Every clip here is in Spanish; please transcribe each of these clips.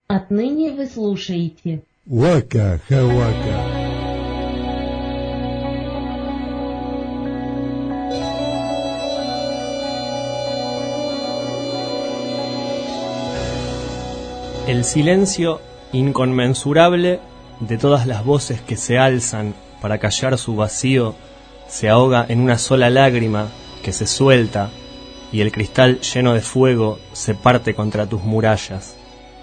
Отныне вы слушаете Вака-хавака. El silencio inconmensurable de todas las voces que se alzan para callar su vacío se ahoga en una sola lágrima que se suelta y el cristal lleno de fuego se parte contra tus murallas.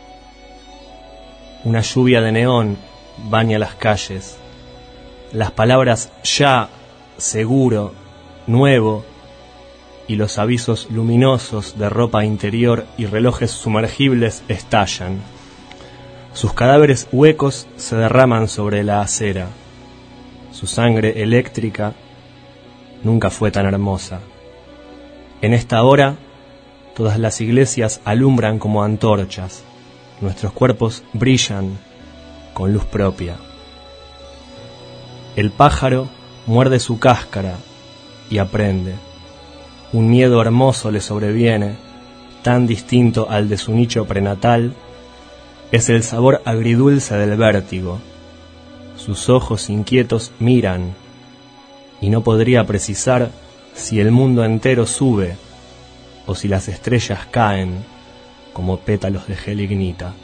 Una lluvia de neón baña las calles. Las palabras ya, seguro, nuevo y los avisos luminosos de ropa interior y relojes sumergibles estallan. Sus cadáveres huecos se derraman sobre la acera. Su sangre eléctrica nunca fue tan hermosa. En esta hora, todas las iglesias alumbran como antorchas. Nuestros cuerpos brillan con luz propia. El pájaro muerde su cáscara y aprende. Un miedo hermoso le sobreviene, tan distinto al de su nicho prenatal. Es el sabor agridulce del vértigo. Sus ojos inquietos miran, y no podría precisar si el mundo entero sube o si las estrellas caen como pétalos de gelignita.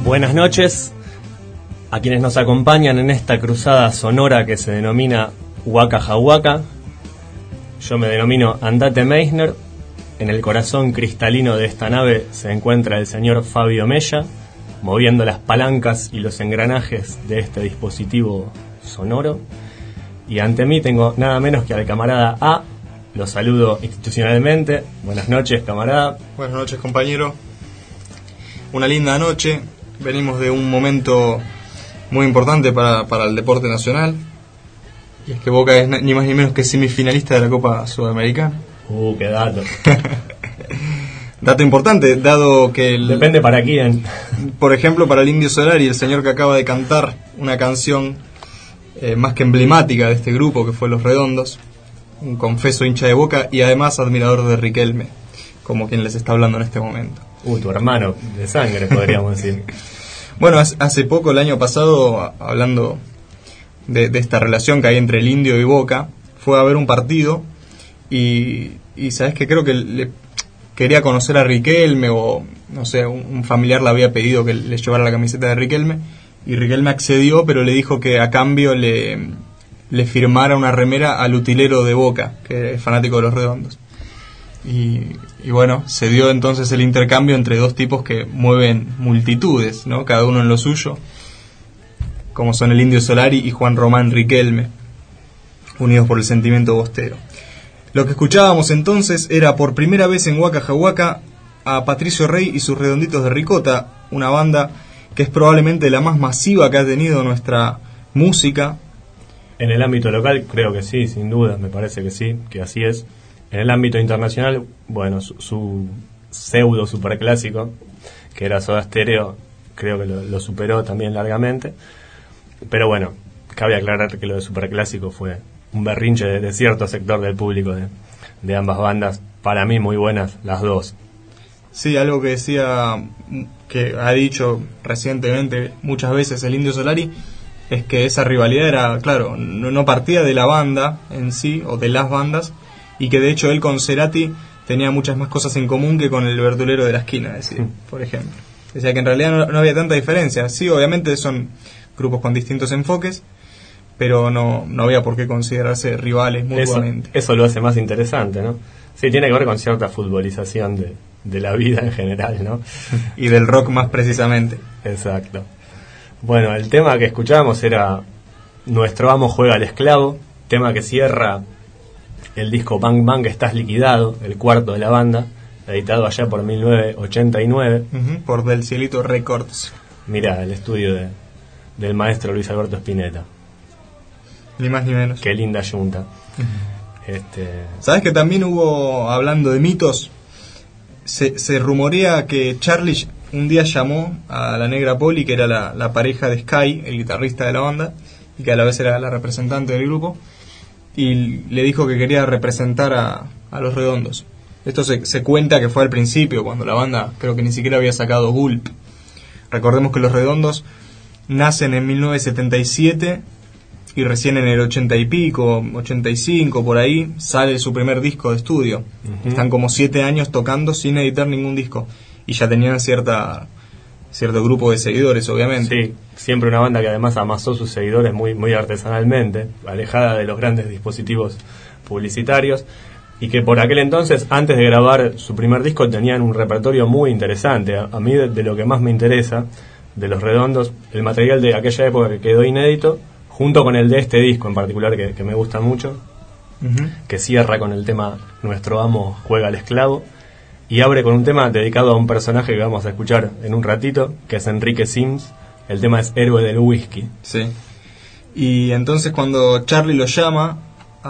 Buenas noches a quienes nos acompañan en esta cruzada sonora que se denomina Waka Jawaka. Yo me denomino Andate Meisner. En el corazón cristalino de esta nave se encuentra el señor Fabio Mella, moviendo las palancas y los engranajes de este dispositivo sonoro. Y ante mí tengo nada menos que al camarada A. Lo saludo institucionalmente. Buenas noches, camarada. Buenas noches, compañero. Una linda noche. Venimos de un momento muy importante para el deporte nacional. Y es que Boca es ni más ni menos que semifinalista de la Copa Sudamericana. Qué dato. Dato importante, dado que... Depende para quién. Por ejemplo, para el Indio Solari, el señor que acaba de cantar una canción más que emblemática de este grupo, que fue Los Redondos, un confeso hincha de Boca y además admirador de Riquelme, como quien les está hablando en este momento. Tu hermano de sangre, podríamos decir. Bueno, hace poco, el año pasado, hablando de esta relación que hay entre el Indio y Boca, fue a ver un partido y sabes que creo que le quería conocer a Riquelme, o no sé, un familiar le había pedido que le llevara la camiseta de Riquelme, y Riquelme accedió, pero le dijo que a cambio le firmara una remera al utilero de Boca, que es fanático de Los Redondos. Y bueno, se dio entonces el intercambio entre dos tipos que mueven multitudes, ¿no? Cada uno en lo suyo, como son el Indio Solari y Juan Román Riquelme, unidos por el sentimiento bostero. Lo que escuchábamos entonces era por primera vez en Waka Jawaka a Patricio Rey y sus Redonditos de Ricota, una banda que es probablemente la más masiva que ha tenido nuestra música. En el ámbito local creo que sí, sin duda, me parece que sí, que así es. En el ámbito internacional, bueno, su pseudo superclásico, que era Soda Stereo, creo que lo superó también largamente. Pero bueno, cabe aclarar que lo de superclásico fue un berrinche de cierto sector del público de ambas bandas, para mí muy buenas las dos. Sí, algo que decía, que ha dicho recientemente muchas veces el Indio Solari, es que esa rivalidad era, claro, no partía de la banda en sí, o de las bandas, y que de hecho él con Cerati tenía muchas más cosas en común que con el verdulero de la esquina, decía, por ejemplo. Decía que en realidad no había tanta diferencia. Sí, obviamente son grupos con distintos enfoques, pero no había por qué considerarse rivales mutuamente. Eso lo hace más interesante, ¿no? Sí, tiene que ver con cierta futbolización de la vida en general, ¿no? Y del rock más precisamente. Exacto. Bueno, el tema que escuchábamos era Nuestro Amo Juega al Esclavo, tema que cierra el disco Bang Bang Estás Liquidado, el cuarto de la banda, editado allá por 1989. Por Del Cielito Records. Mirá, el estudio del maestro Luis Alberto Spinetta. Ni más ni menos. Qué linda yunta. ¿Sabes que también hubo, hablando de mitos, se rumorea que Charlie un día llamó a la Negra Poli, que era la pareja de Sky, el guitarrista de la banda, y que a la vez era la representante del grupo, y le dijo que quería representar a Los Redondos. Esto se cuenta que fue al principio, cuando la banda creo que ni siquiera había sacado Gulp. Recordemos que Los Redondos nacen en 1977 y recién en el 80 y pico, 85 por ahí, sale su primer disco de estudio. Están como 7 años tocando sin editar ningún disco, y ya tenían cierto grupo de seguidores, obviamente. Sí, siempre una banda que además amasó sus seguidores muy, muy artesanalmente, alejada de los grandes dispositivos publicitarios, y que por aquel entonces, antes de grabar su primer disco, tenían un repertorio muy interesante. A mí de lo que más me interesa de Los Redondos, el material de aquella época que quedó inédito, junto con el de este disco en particular que me gusta mucho, que cierra con el tema Nuestro Amo Juega al Esclavo, y abre con un tema dedicado a un personaje que vamos a escuchar en un ratito, que es Enrique Sims. El tema es Héroe del Whisky. Sí. Y entonces cuando Charlie lo llama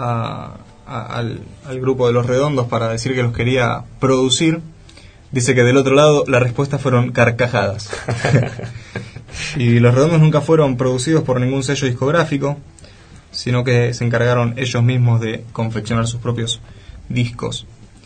al grupo de Los Redondos para decir que los quería producir, dice que del otro lado la respuesta fueron carcajadas. Y Los Redondos nunca fueron producidos por ningún sello discográfico, sino que se encargaron ellos mismos de confeccionar sus propios discos.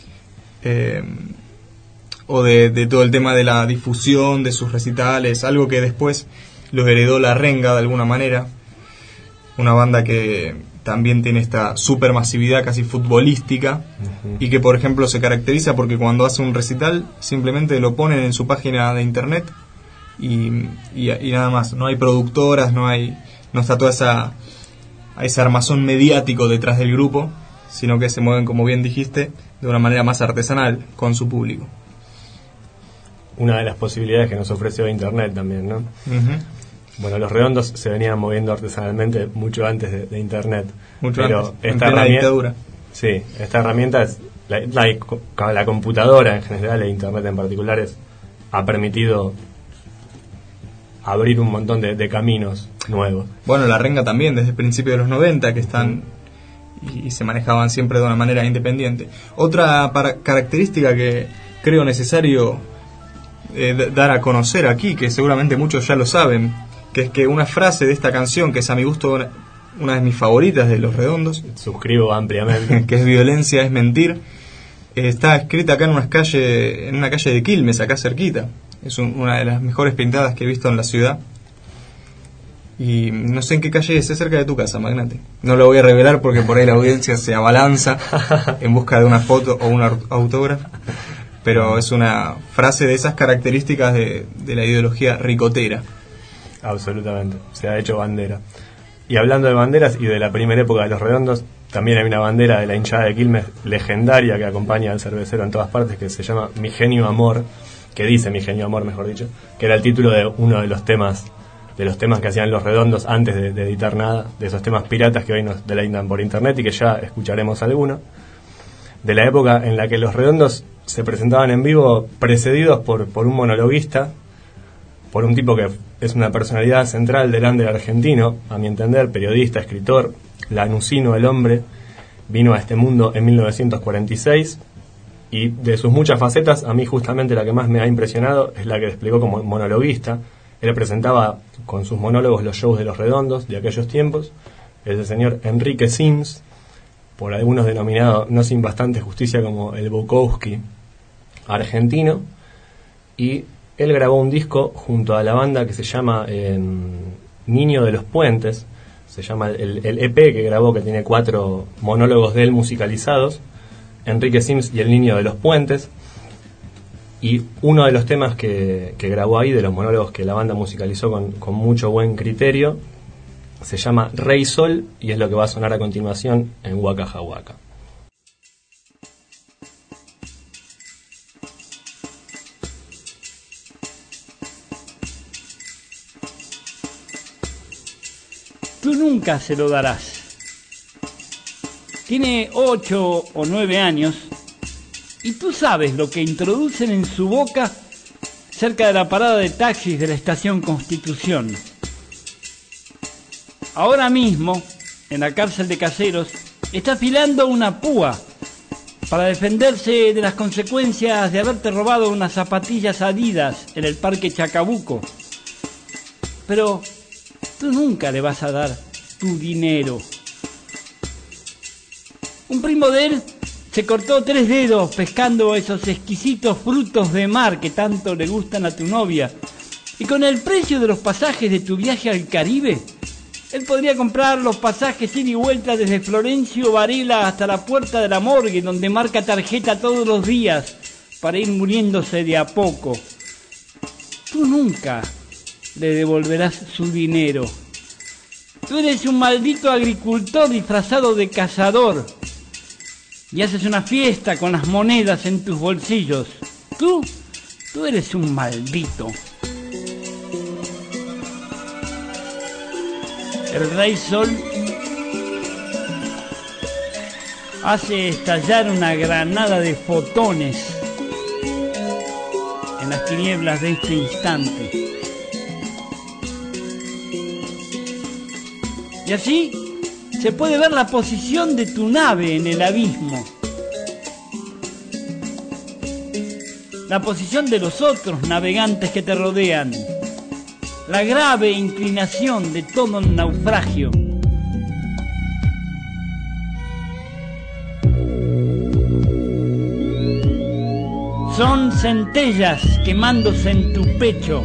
O de todo el tema de la difusión de sus recitales, algo que después los heredó La Renga de alguna manera, una banda que también tiene esta supermasividad casi futbolística, y que por ejemplo se caracteriza porque cuando hace un recital simplemente lo ponen en su página de internet y nada más. No hay productoras, no está toda ese armazón mediático detrás del grupo, sino que se mueven, como bien dijiste, de una manera más artesanal con su público. Una de las posibilidades que nos ofreció Internet también, ¿no? Uh-huh. Bueno, Los Redondos se venían moviendo artesanalmente mucho antes de Internet. Mucho pero antes, en plena dictadura. Sí, esta herramienta es la computadora en general e Internet en particular ha permitido abrir un montón de caminos nuevos. Bueno, la renga también, desde el principio de los 90, que están y se manejaban siempre de una manera independiente. Otra característica que creo necesario dar a conocer aquí, que seguramente muchos ya lo saben, que es que una frase de esta canción, que es a mi gusto una de mis favoritas de Los Redondos, suscribo ampliamente, que es violencia es mentir, está escrita acá en una calle de Quilmes, acá cerquita. Es una de las mejores pintadas que he visto en la ciudad. Y no sé en qué calle es cerca de tu casa, Magnate. No lo voy a revelar porque por ahí la audiencia se abalanza en busca de una foto o un autógrafo. Pero es una frase de esas características de la ideología ricotera. Absolutamente, se ha hecho bandera. Y hablando de banderas y de la primera época de Los Redondos, también hay una bandera de la hinchada de Quilmes legendaria que acompaña al cervecero en todas partes, que se llama Mi Genio Amor, que dice Mi Genio Amor, mejor dicho, que era el título de uno de los temas que hacían Los Redondos antes de editar nada, de esos temas piratas que hoy nos deleitan por internet y que ya escucharemos alguno, de la época en la que Los Redondos se presentaban en vivo precedidos por un monologuista, por un tipo que es una personalidad central del under argentino, a mi entender, periodista, escritor, lanusino el hombre, vino a este mundo en 1946 y de sus muchas facetas, a mí justamente la que más me ha impresionado es la que desplegó como monologuista. Él presentaba con sus monólogos los shows de Los Redondos de aquellos tiempos. Es el señor Enrique Sims, por algunos denominado no sin bastante justicia como el Bukowski argentino, y él grabó un disco junto a la banda que se llama Niño de los Puentes, se llama el EP que grabó, que tiene 4 monólogos de él musicalizados, Enrique Sims y el Niño de los Puentes. Y uno de los temas que grabó ahí, de los monólogos que la banda musicalizó con mucho buen criterio, se llama Rey Sol, y es lo que va a sonar a continuación en Waka Jawaka. Tú nunca se lo darás. Tiene 8 o 9 años y tú sabes lo que introducen en su boca cerca de la parada de taxis de la estación Constitución. Ahora mismo, en la cárcel de Caseros, está afilando una púa para defenderse de las consecuencias de haberte robado unas zapatillas Adidas en el Parque Chacabuco. Pero tú nunca le vas a dar tu dinero. Un primo de él se cortó 3 dedos pescando esos exquisitos frutos de mar que tanto le gustan a tu novia. Y con el precio de los pasajes de tu viaje al Caribe, él podría comprar los pasajes ida y vuelta desde Florencio Varela hasta la puerta de la morgue, donde marca tarjeta todos los días para ir muriéndose de a poco. Tú nunca le devolverás su dinero. Tú eres un maldito agricultor disfrazado de cazador y haces una fiesta con las monedas en tus bolsillos. Tú eres un maldito. El Rey Sol hace estallar una granada de fotones en las tinieblas de este instante. Y así se puede ver la posición de tu nave en el abismo, la posición de los otros navegantes que te rodean, la grave inclinación de todo un naufragio. Son centellas quemándose en tu pecho,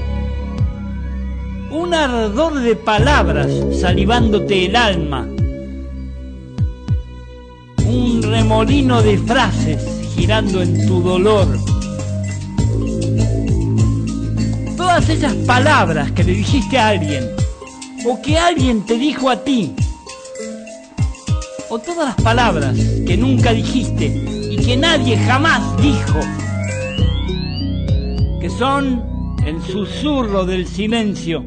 un ardor de palabras salivándote el alma, un remolino de frases girando en tu dolor. Todas todas esas palabras que le dijiste a alguien, o que alguien te dijo a ti, o todas las palabras que nunca dijiste y que nadie jamás dijo, que son el susurro del silencio,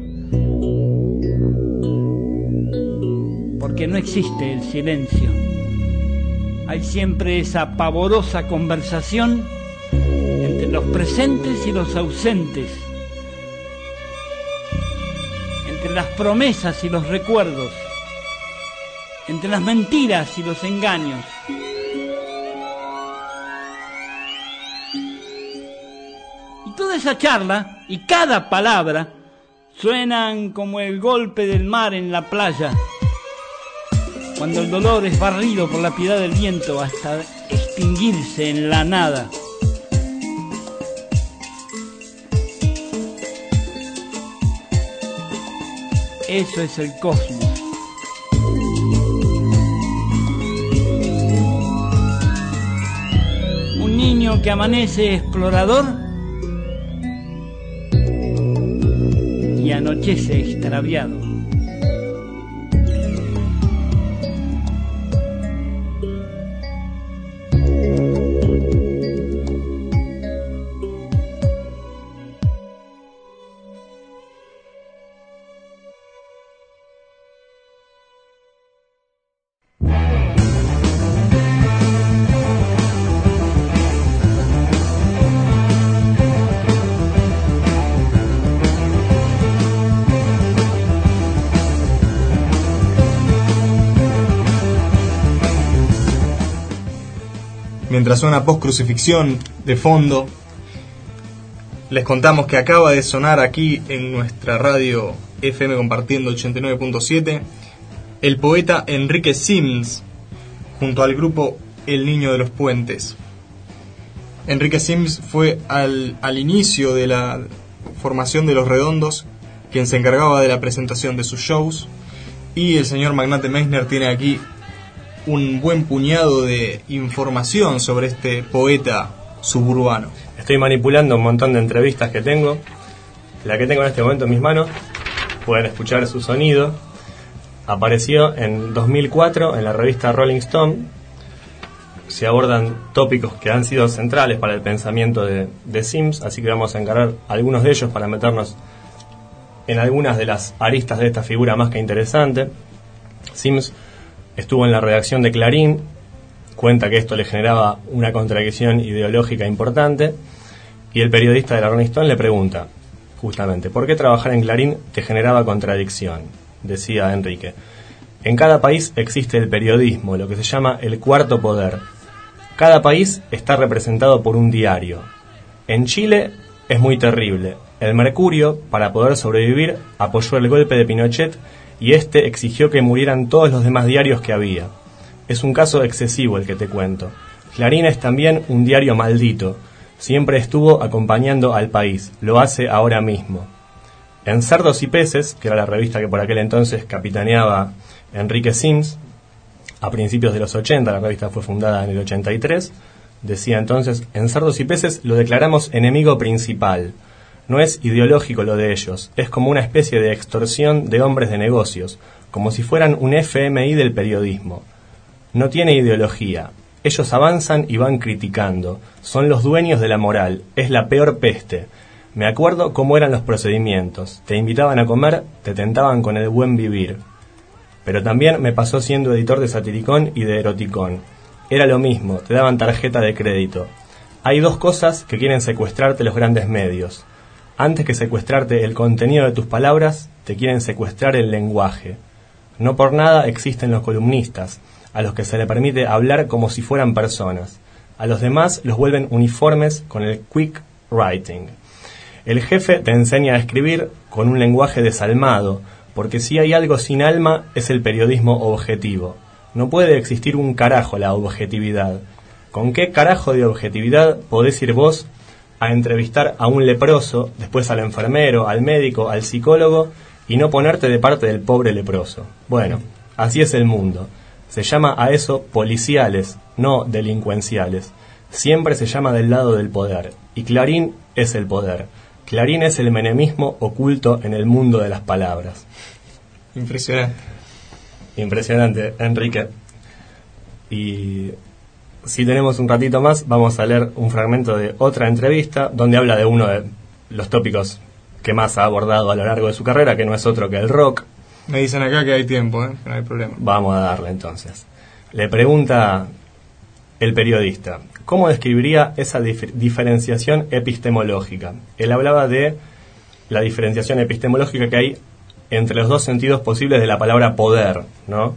porque no existe el silencio. Hay siempre esa pavorosa conversación entre los presentes y los ausentes, entre las promesas y los recuerdos, entre las mentiras y los engaños. Y toda esa charla y cada palabra suenan como el golpe del mar en la playa, cuando el dolor es barrido por la piedad del viento hasta extinguirse en la nada. Eso es el cosmos. Un niño que amanece explorador y anochece extraviado. Mientras suena post-crucifixión de fondo, les contamos que acaba de sonar aquí en nuestra radio FM Compartiendo 89.7 el poeta Enrique Sims junto al grupo El Niño de los Puentes. Enrique Sims fue al inicio de la formación de Los Redondos quien se encargaba de la presentación de sus shows, y el señor Magnate Meissner tiene aquí un buen puñado de información sobre este poeta suburbano. Estoy manipulando un montón de entrevistas que tengo. La que tengo en este momento en mis manos, pueden escuchar su sonido. Apareció en 2004 en la revista Rolling Stone. Se abordan tópicos que han sido centrales para el pensamiento de Sims, así que vamos a encarar algunos de ellos para meternos en algunas de las aristas de esta figura más que interesante. Sims estuvo en la redacción de Clarín, cuenta que esto le generaba una contradicción ideológica importante, y el periodista de la Rolling Stone le pregunta, justamente, ¿por qué trabajar en Clarín te generaba contradicción? Decía Enrique, en cada país existe el periodismo, lo que se llama el cuarto poder. Cada país está representado por un diario. En Chile es muy terrible. El Mercurio, para poder sobrevivir, apoyó el golpe de Pinochet y este exigió que murieran todos los demás diarios que había. Es un caso excesivo el que te cuento. Clarín es también un diario maldito. Siempre estuvo acompañando al país. Lo hace ahora mismo. En Cerdos y Peces, que era la revista que por aquel entonces capitaneaba Enrique Sims, a principios de los 80, la revista fue fundada en el 83, decía entonces, en Cerdos y Peces lo declaramos enemigo principal. No es ideológico lo de ellos, es como una especie de extorsión de hombres de negocios, como si fueran un FMI del periodismo. No tiene ideología. Ellos avanzan y van criticando. Son los dueños de la moral. Es la peor peste. Me acuerdo cómo eran los procedimientos. Te invitaban a comer, te tentaban con el buen vivir. Pero también me pasó siendo editor de Satiricón y de Eroticón. Era lo mismo, te daban tarjeta de crédito. Hay dos cosas que quieren secuestrarte los grandes medios. Antes que secuestrarte el contenido de tus palabras, te quieren secuestrar el lenguaje. No por nada existen los columnistas, a los que se le permite hablar como si fueran personas. A los demás los vuelven uniformes con el quick writing. El jefe te enseña a escribir con un lenguaje desalmado, porque si hay algo sin alma es el periodismo objetivo. No puede existir un carajo la objetividad. ¿Con qué carajo de objetividad podés ir vos a entrevistar a un leproso, después al enfermero, al médico, al psicólogo, y no ponerte de parte del pobre leproso? Bueno, así es el mundo. Se llama a eso policiales, no delincuenciales. Siempre se llama del lado del poder, y Clarín es el poder. Clarín es el menemismo oculto en el mundo de las palabras. Impresionante. Impresionante, Enrique. Y si tenemos un ratito más, vamos a leer un fragmento de otra entrevista donde habla de uno de los tópicos que más ha abordado a lo largo de su carrera, que no es otro que el rock. Me dicen acá que hay tiempo, que no hay problema. Vamos a darle entonces. Le pregunta el periodista, ¿cómo describiría esa diferenciación epistemológica? Él hablaba de la diferenciación epistemológica que hay entre los dos sentidos posibles de la palabra poder, ¿no?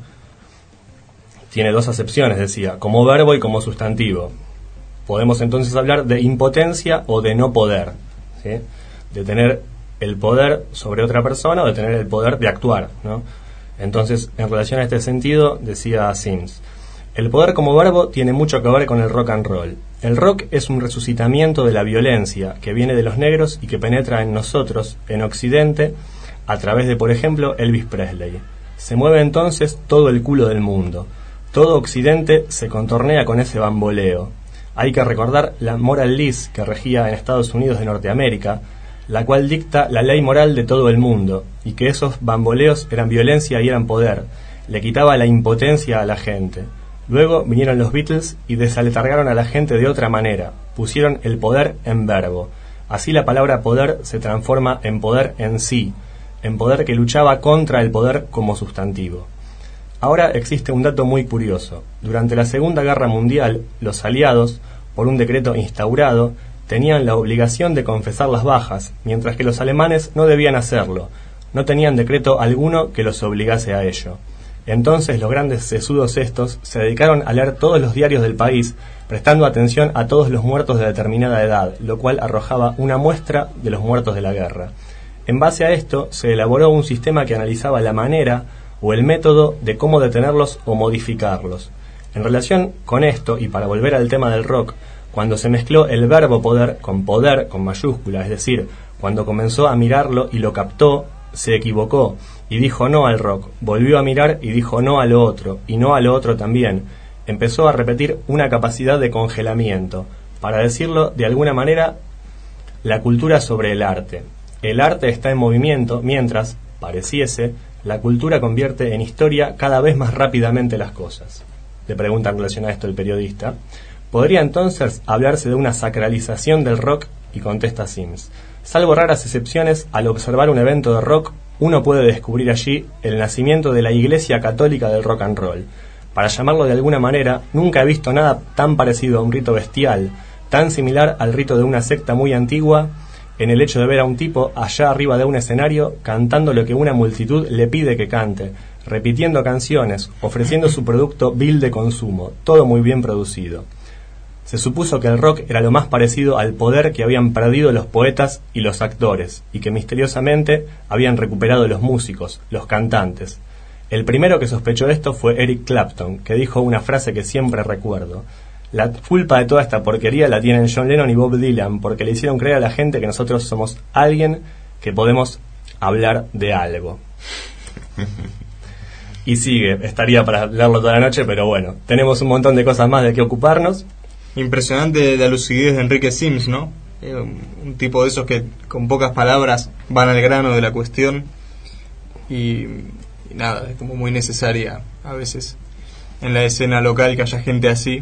Tiene dos acepciones, decía, como verbo y como sustantivo. Podemos entonces hablar de impotencia o de no poder, ¿sí? De tener el poder sobre otra persona o de tener el poder de actuar, ¿no? Entonces, en relación a este sentido, decía Sims, el poder como verbo tiene mucho que ver con el rock and roll. El rock es un resucitamiento de la violencia que viene de los negros y que penetra en nosotros, en Occidente, a través de, por ejemplo, Elvis Presley. Se mueve entonces todo el culo del mundo. Todo Occidente se contornea con ese bamboleo. Hay que recordar la moral lease que regía en Estados Unidos de Norteamérica, la cual dicta la ley moral de todo el mundo, y que esos bamboleos eran violencia y eran poder. Le quitaba la impotencia a la gente. Luego vinieron los Beatles y desaletargaron a la gente de otra manera. Pusieron el poder en verbo. Así la palabra poder se transforma en poder en sí, en poder que luchaba contra el poder como sustantivo. Ahora existe un dato muy curioso. Durante la Segunda Guerra Mundial, los aliados, por un decreto instaurado, tenían la obligación de confesar las bajas, mientras que los alemanes no debían hacerlo. No tenían decreto alguno que los obligase a ello. Entonces los grandes sesudos estos se dedicaron a leer todos los diarios del país, prestando atención a todos los muertos de determinada edad, lo cual arrojaba una muestra de los muertos de la guerra. En base a esto, se elaboró un sistema que analizaba la manera o el método de cómo detenerlos o modificarlos. En relación con esto, y para volver al tema del rock, cuando se mezcló el verbo poder con mayúscula, es decir, cuando comenzó a mirarlo y lo captó, se equivocó y dijo no al rock, volvió a mirar y dijo no a lo otro, y no a lo otro también. Empezó a repetir una capacidad de congelamiento, para decirlo de alguna manera, la cultura sobre el arte. El arte está en movimiento, mientras, pareciese, la cultura convierte en historia cada vez más rápidamente las cosas. Le pregunta en relación a esto el periodista. ¿Podría entonces hablarse de una sacralización del rock? Y contesta Sims. Salvo raras excepciones, al observar un evento de rock, uno puede descubrir allí el nacimiento de la Iglesia Católica del rock and roll. Para llamarlo de alguna manera, nunca he visto nada tan parecido a un rito bestial, tan similar al rito de una secta muy antigua, en el hecho de ver a un tipo allá arriba de un escenario cantando lo que una multitud le pide que cante, repitiendo canciones, ofreciendo su producto vil de consumo, todo muy bien producido. Se supuso que el rock era lo más parecido al poder que habían perdido los poetas y los actores, y que misteriosamente habían recuperado los músicos, los cantantes. El primero que sospechó esto fue Eric Clapton, que dijo una frase que siempre recuerdo. La culpa de toda esta porquería la tienen John Lennon y Bob Dylan, porque le hicieron creer a la gente que nosotros somos alguien que podemos hablar de algo. Y sigue, estaría para leerlo toda la noche, pero bueno, tenemos un montón de cosas más de qué ocuparnos. Impresionante la lucidez de Enrique Sims, ¿no? Un tipo de esos que con pocas palabras van al grano de la cuestión y nada, es como muy necesaria a veces en la escena local que haya gente así,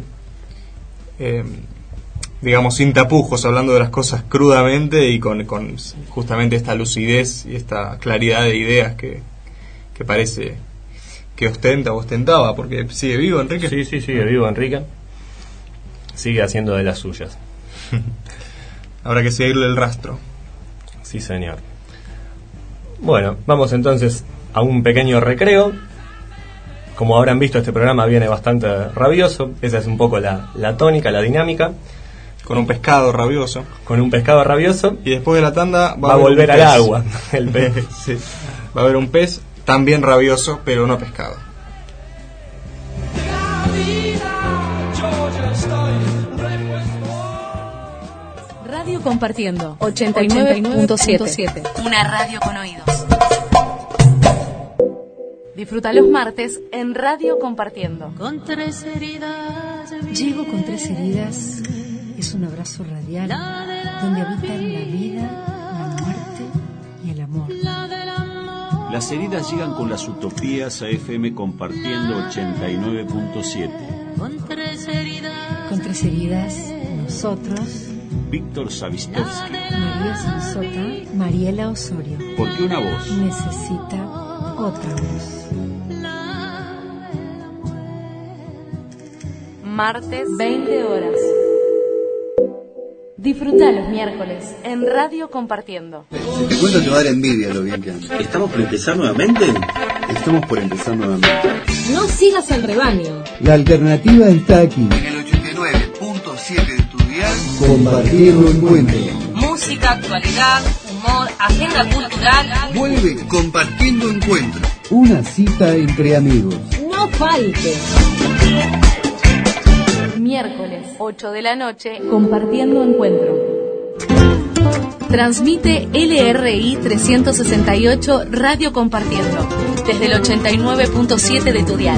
digamos sin tapujos, hablando de las cosas crudamente y con justamente esta lucidez y esta claridad de ideas que parece que ostentaba, porque sigue vivo Enrique. Sí, sigue vivo Enrique. Sigue haciendo de las suyas. Habrá que seguirle el rastro. Sí, señor. Bueno, vamos entonces a un pequeño recreo. Como habrán visto, este programa viene bastante rabioso. Esa es un poco la tónica, la dinámica. Con un pescado rabioso. Con un pescado rabioso. Y después de la tanda va a volver al agua. El pez. Sí. Va a haber un pez también rabioso, pero no pescado. Radio Compartiendo 89.7. Una radio con oídos. Disfruta los martes en Radio Compartiendo. Con 3 heridas. Llego con 3 heridas. Es un abrazo radial donde habitan la vida, la Las heridas llegan con las utopías a FM Compartiendo 89.7. Con tres heridas, nosotros, Víctor Savistovsky, María Sansota, Mariela Osorio. Porque una voz necesita otra voz. Martes, 20 horas. Disfruta los miércoles en Radio Compartiendo. Si te cuento te va a dar envidia lo bien que anda. ¿Estamos por empezar nuevamente? Estamos por empezar nuevamente. No sigas al rebaño. La alternativa está aquí. En el 89.7 de tu dial. Compartiendo Encuentro. Música, actualidad, humor, agenda cultural. Vuelve Compartiendo Encuentro. Una cita entre amigos. No falte. Miércoles, 8 de la noche, Compartiendo Encuentro. Transmite LRI 368 Radio Compartiendo, desde el 89.7 de tu dial.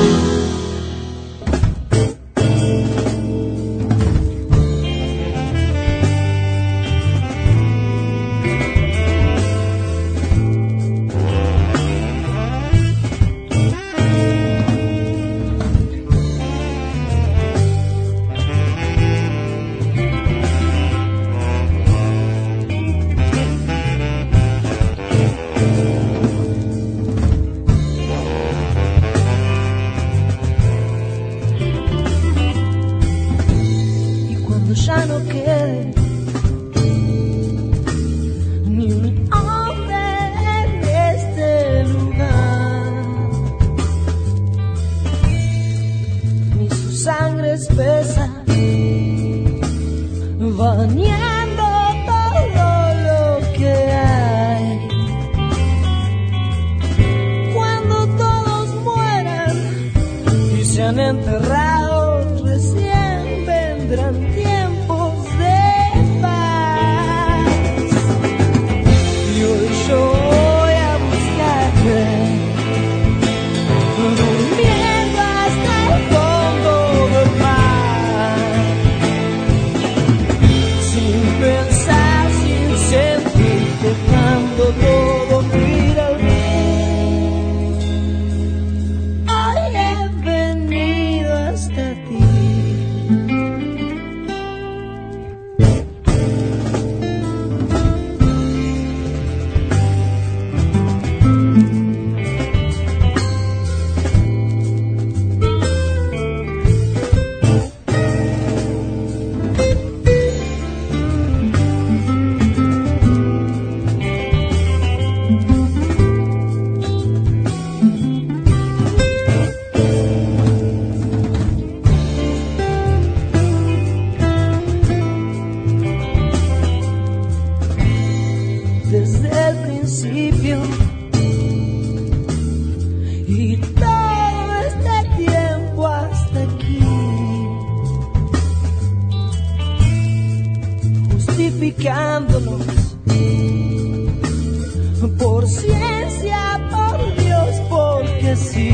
Por ciencia, por Dios, porque sí.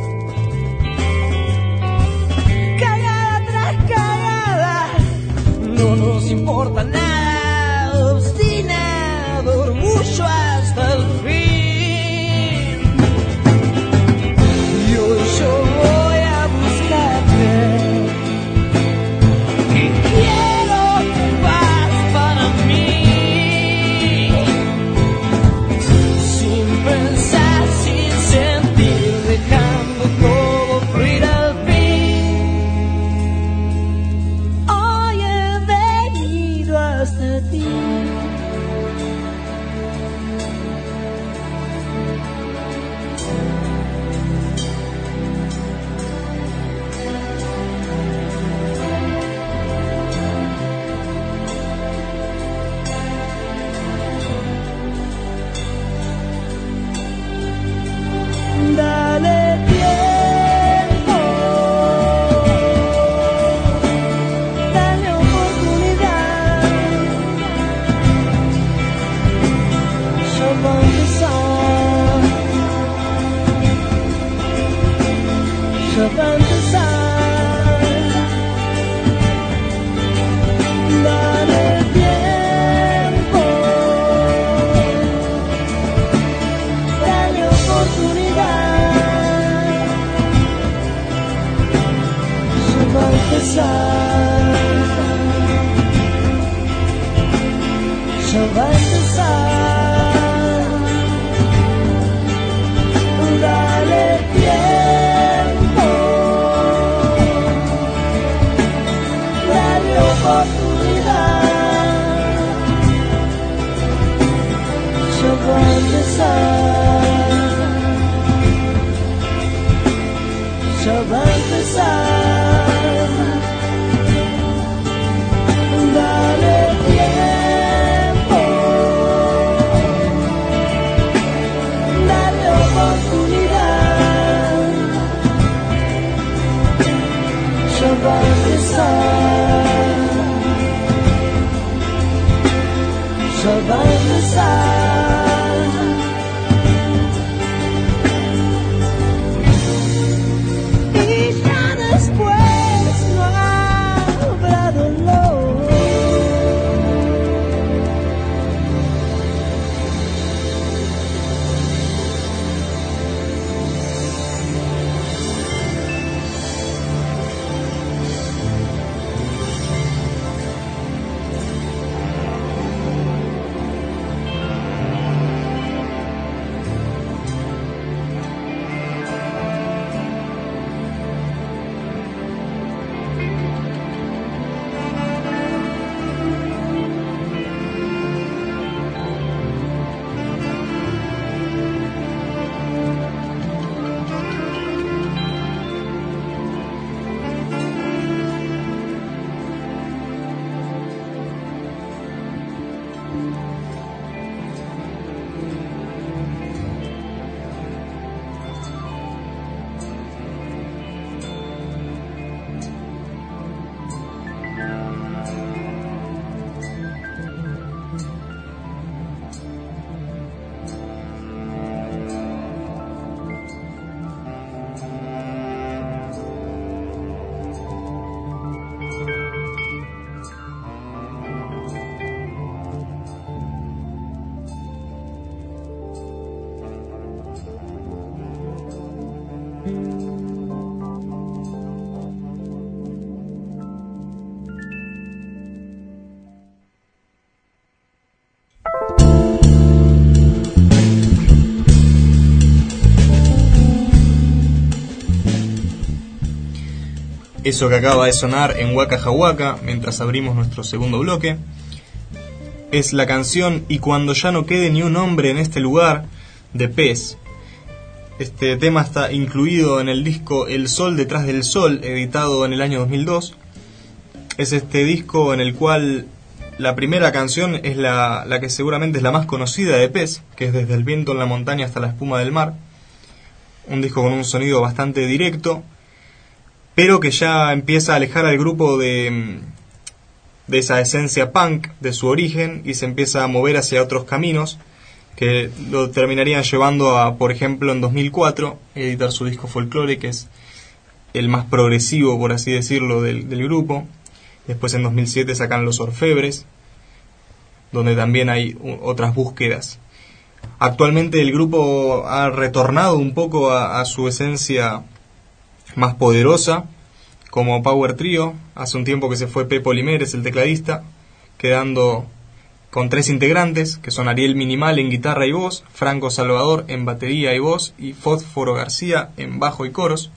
Cagada tras cagada, no nos importa nada. Obstinado, orgullo hasta el fin. Y hoy yo voy a buscarte. Y quiero tu paz para mí. Sin pensar, sin sentir, dejando todo fluir al fin. Hoy he venido hasta ti. ya va a empezar. Dale tiempo, dale oportunidad, ya va a empezar, ya va a empezar. Dale tiempo, dale oportunidad, ya va a empezar, ya va a empezar. Y ya después no habrá dolor. Eso que acaba de sonar en Waka Jawaka, mientras abrimos nuestro segundo bloque, es la canción Y cuando ya no quede ni un hombre en este lugar, de Pez. Este tema está incluido en el disco El Sol detrás del Sol, editado en el año 2002. Es este disco en el cual la primera canción es la que seguramente es la más conocida de Pez, que es Desde el viento en la montaña hasta la espuma del mar. Un disco con un sonido bastante directo, pero que ya empieza a alejar al grupo de esa esencia punk de su origen y se empieza a mover hacia otros caminos que lo terminarían llevando a, por ejemplo, en 2004 editar su disco Folklore, que es el más progresivo, por así decirlo, del grupo. Después en 2007 sacan Los Orfebres, donde también hay otras búsquedas. Actualmente el grupo ha retornado un poco a su esencia más poderosa, como Power Trio. Hace un tiempo que se fue Pepo Limeres, el tecladista, quedando con 3 integrantes, que son Ariel Minimal en guitarra y voz, Franco Salvador en batería y voz, y Fósforo García en bajo y coros.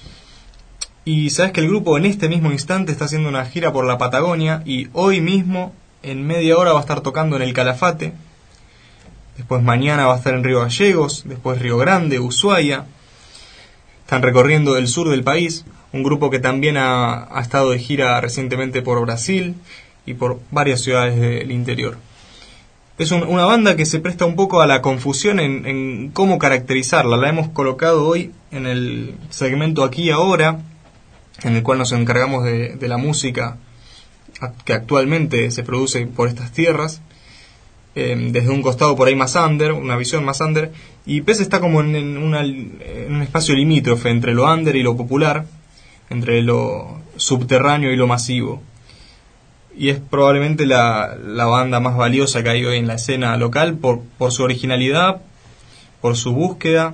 Y sabes que el grupo en este mismo instante está haciendo una gira por la Patagonia, y hoy mismo, en media hora, va a estar tocando en el Calafate. Después mañana va a estar en Río Gallegos, después Río Grande, Ushuaia. Están recorriendo el sur del país, un grupo que también ha estado de gira recientemente por Brasil y por varias ciudades del interior. Es una banda que se presta un poco a la confusión en cómo caracterizarla. La hemos colocado hoy en el segmento Aquí y Ahora, en el cual nos encargamos de la música que actualmente se produce por estas tierras. Desde un costado por ahí más under, una visión más under, y Pez está como en un espacio limítrofe entre lo under y lo popular, entre lo subterráneo y lo masivo, y es probablemente la banda más valiosa que hay hoy en la escena local por su originalidad, por su búsqueda,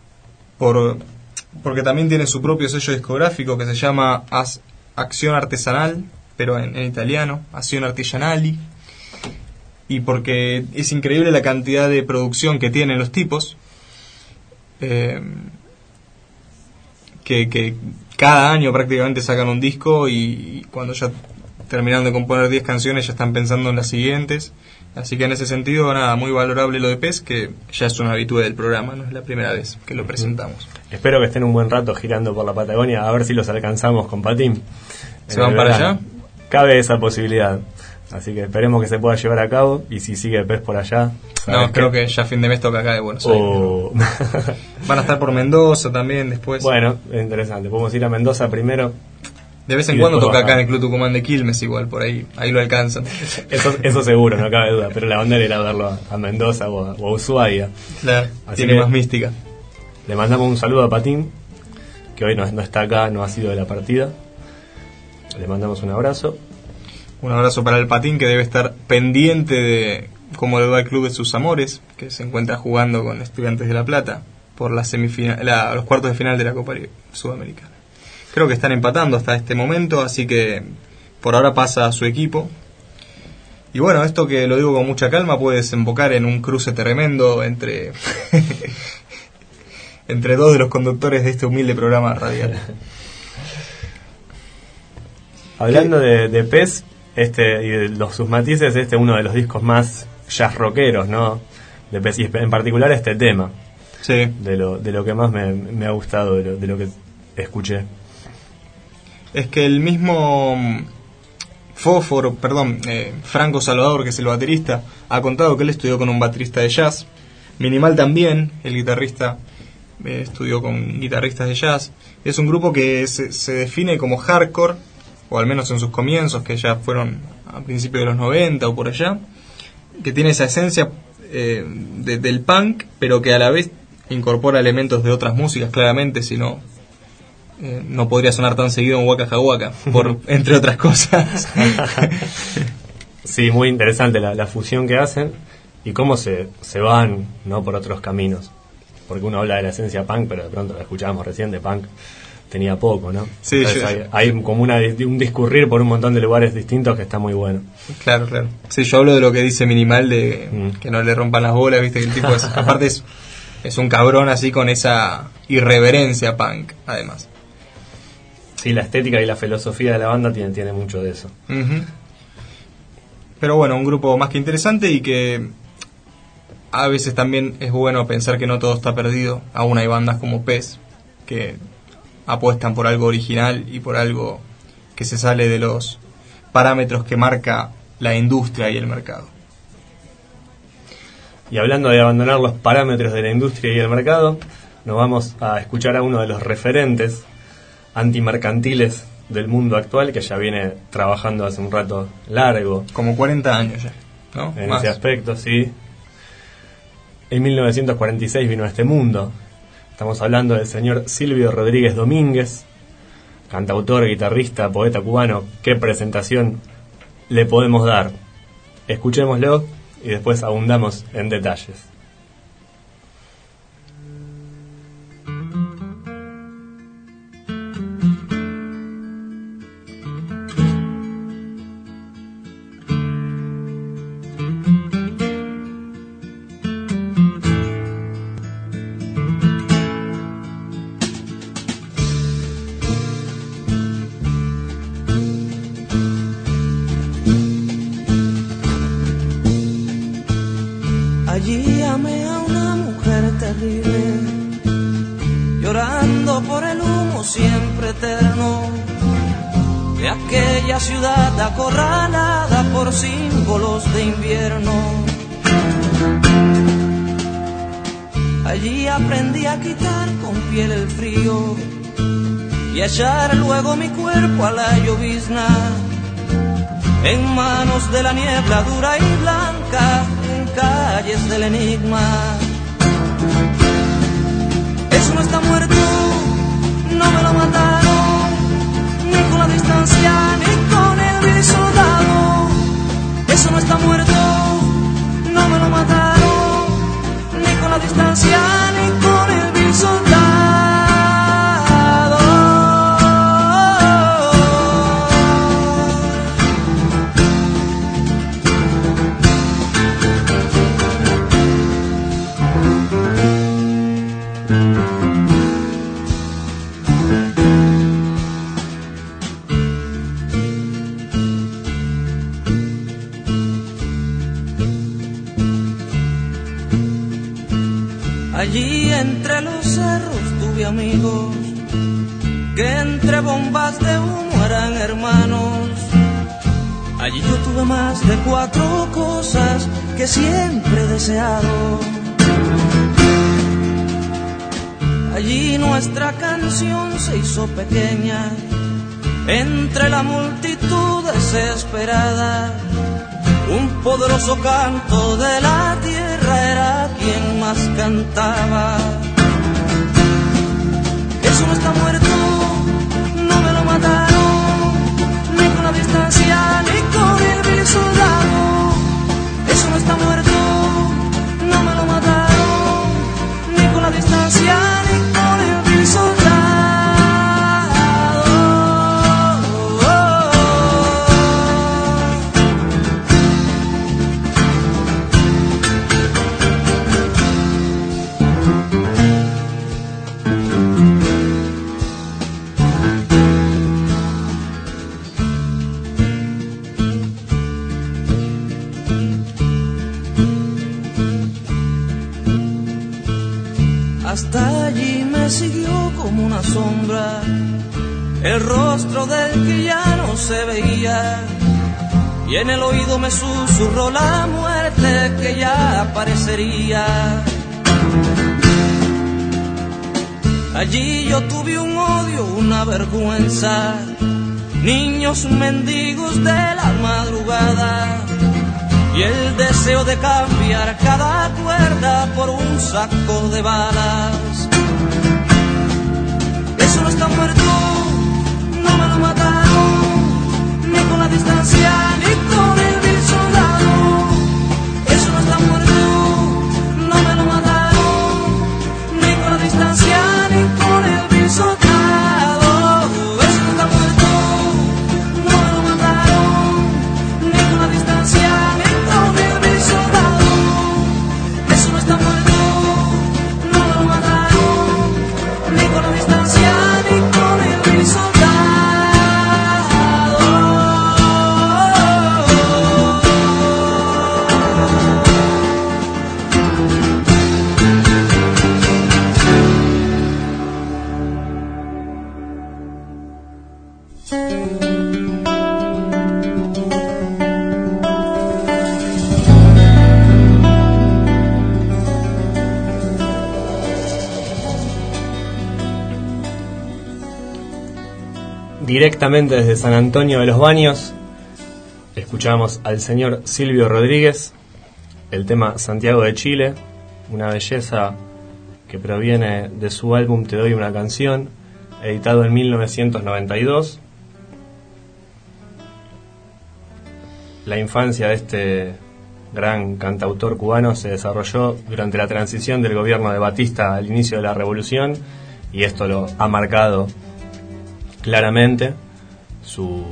porque también tiene su propio sello discográfico que se llama Acción Artesanal, pero en italiano, Acción Artigianali. y porque es increíble la cantidad de producción que tienen los tipos, que cada año prácticamente sacan un disco y cuando ya terminaron de componer 10 canciones ya están pensando en las siguientes. Así que en ese sentido, nada, muy valorable lo de PES, que ya es una habitué del programa, no es la primera vez que lo presentamos. Espero que estén un buen rato girando por la Patagonia, a ver si los alcanzamos con patín. ¿Se van para allá? Cabe esa posibilidad. Así que esperemos que se pueda llevar a cabo, y si sigue PES por allá... No, creo que ya fin de mes toca acá de Buenos Aires. Van a estar por Mendoza también después. Bueno, es interesante, podemos ir a Mendoza primero. De vez en cuando toca acá en el Club Tucumán de Quilmes igual, por ahí lo alcanzan. Eso seguro, no cabe duda, pero la onda era verlo a Mendoza o a Ushuaia. Claro, tiene más mística. Le mandamos un saludo a Patín, que hoy no está acá, no ha sido de la partida. Le mandamos un abrazo. Un abrazo para el Patín, que debe estar pendiente de cómo le va el Club de sus amores, que se encuentra jugando con Estudiantes de La Plata por los cuartos de final de la Copa Sudamericana. Creo que están empatando hasta este momento, así que por ahora pasa a su equipo. Y bueno, esto que lo digo con mucha calma puede desembocar en un cruce tremendo entre dos de los conductores de este humilde programa radial. Hablando de PES y de sus matices, es uno de los discos más jazz rockeros, ¿no? De PES, y en particular este tema. Sí. De lo que más me ha gustado, de lo que escuché. Es que el mismo Franco Salvador, que es el baterista, ha contado que él estudió con un baterista de jazz. Minimal también, el guitarrista, estudió con guitarristas de jazz. Es un grupo que se define como hardcore, o al menos en sus comienzos, que ya fueron a principios de los 90 o por allá, que tiene esa esencia del punk, pero que a la vez incorpora elementos de otras músicas, claramente, si no... no podría sonar tan seguido en Waka Jawaka, entre otras cosas. Sí, muy interesante la fusión que hacen y cómo se van, ¿no?, por otros caminos. Porque uno habla de la esencia punk, pero de pronto la escuchábamos recién, de punk tenía poco, ¿no? Sí, hay como un discurrir por un montón de lugares distintos que está muy bueno. Claro. Sí, yo hablo de lo que dice Minimal, de que no le rompan las bolas, viste, que el tipo aparte es un cabrón así, con esa irreverencia punk, además. Sí, la estética y la filosofía de la banda tiene mucho de eso. Uh-huh. Pero bueno, un grupo más que interesante, y que a veces también es bueno pensar que no todo está perdido. Aún hay bandas como PES que apuestan por algo original y por algo que se sale de los parámetros que marca la industria y el mercado. Y hablando de abandonar los parámetros de la industria y el mercado, nos vamos a escuchar a uno de los referentes antimercantiles del mundo actual, que ya viene trabajando hace un rato largo. Como 40 años ya, ¿no? En Más. ese aspecto, sí. En 1946 vino a este mundo. Estamos hablando del señor Silvio Rodríguez Domínguez, cantautor, guitarrista, poeta cubano. ¿Qué presentación le podemos dar? Escuchémoslo y después abundamos en detalles. Allí amé a una mujer terrible, llorando por el humo siempre eterno de aquella ciudad acorralada por símbolos de invierno. Allí aprendí a quitar con piel el frío y a echar luego mi cuerpo a la llovizna, en manos de la niebla dura y blanca, en calles del enigma. Eso no está muerto, no me lo mataron, ni con la distancia, ni con el vil soldado. Eso no está muerto, no me lo mataron, ni con la distancia, ni con el vil soldado. Allí entre los cerros tuve amigos que entre bombas de humo eran hermanos. Allí yo tuve más de 4 cosas que siempre he deseado. Allí nuestra canción se hizo pequeña entre la multitud desesperada. Un poderoso canto de la tierra era quien más cantaba. Eso no está muerto, no me lo mataron, ni con la distancia, ni con el vil soldado. Eso no está muerto, no me lo mataron, ni con la distancia, ni con el vil soldado. Hasta allí me siguió como una sombra el rostro del que ya no se veía, y en el oído me susurró la muerte que ya aparecería. Allí yo tuve un odio, una vergüenza, niños mendigos de la madrugada, y el deseo de cambiar cada cuerda por un saco de balas. Eso no está muerto, no me lo mataron, ni con la distancia, ni con el vil soldado. Eso no está muerto, no me lo mataron, ni con la distancia, ni con el vil soldado. Eso no está muerto, no me lo mataron, ni con la distancia, ni con el vil soldado. Eso no está muerto, no me lo mataron, ni con la distancia, ni con el vil soldado. Directamente desde San Antonio de los Baños, escuchamos al señor Silvio Rodríguez, el tema Santiago de Chile, una belleza que proviene de su álbum Te doy una canción, editado en 1992. La infancia de este gran cantautor cubano se desarrolló durante la transición del gobierno de Batista al inicio de la revolución, y esto lo ha marcado claramente su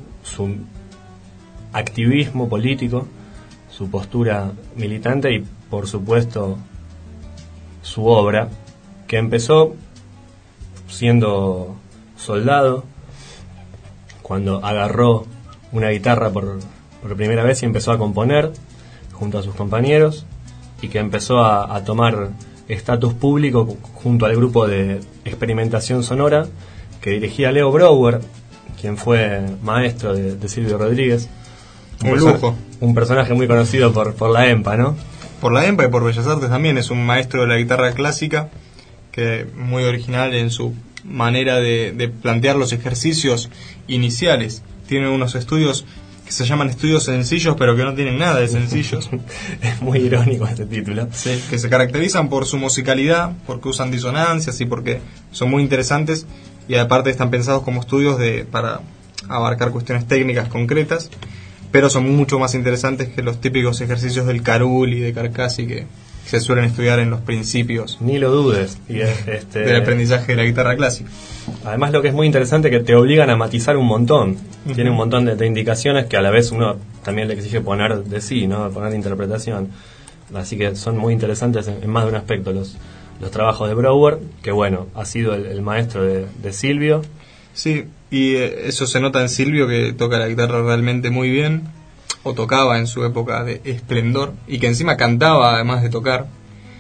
activismo político, su postura militante y, por supuesto, su obra, que empezó siendo soldado, cuando agarró una guitarra por primera vez y empezó a componer junto a sus compañeros, y que empezó a tomar estatus público junto al grupo de experimentación sonora que dirigía Leo Brouwer, quien fue maestro de Silvio Rodríguez. Un lujo. Un personaje muy conocido por la EMPA, ¿no? Por la EMPA y por Bellas Artes también. Es un maestro de la guitarra clásica, que muy original en su manera de plantear los ejercicios iniciales. Tiene unos estudios que se llaman estudios sencillos, pero que no tienen nada de sencillos. Es muy irónico este título. Sí, que se caracterizan por su musicalidad, porque usan disonancias y porque son muy interesantes, y aparte están pensados como estudios para abarcar cuestiones técnicas concretas, pero son mucho más interesantes que los típicos ejercicios del Carul y de Carcassi que se suelen estudiar en los principios. Ni lo dudes. Del aprendizaje de la guitarra clásica. Además, lo que es muy interesante es que te obligan a matizar un montón. Tiene un montón de indicaciones que a la vez uno también le exige poner de sí, ¿no? Poner interpretación. Así que son muy interesantes en más de un aspecto los trabajos de Brouwer, que bueno, ha sido el maestro de Silvio. Sí, y eso se nota en Silvio, que toca la guitarra realmente muy bien, o tocaba en su época de esplendor, y que encima cantaba además de tocar.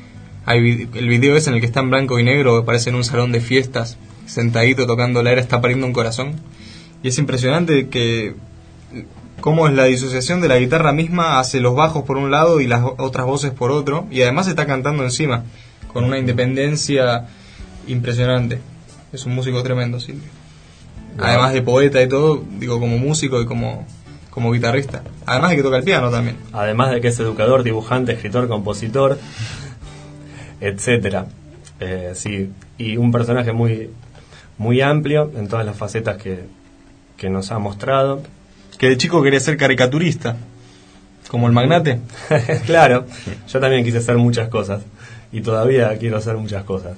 El video es en el que está en blanco y negro, que parece en un salón de fiestas, sentadito tocando La Era está pariendo un corazón. Y es impresionante que cómo es la disociación de la guitarra misma, hace los bajos por un lado y las otras voces por otro, y además está cantando encima, con una independencia impresionante. Es un músico tremendo, Silvio. Wow. Además de poeta y todo, digo, como músico y como guitarrista. Además de que toca el piano también. Además de que es educador, dibujante, escritor, compositor, etcétera. Sí, y un personaje muy, muy amplio en todas las facetas que nos ha mostrado. Que de chico quería ser caricaturista, como el magnate. Claro, yo también quise hacer muchas cosas y todavía quiero hacer muchas cosas.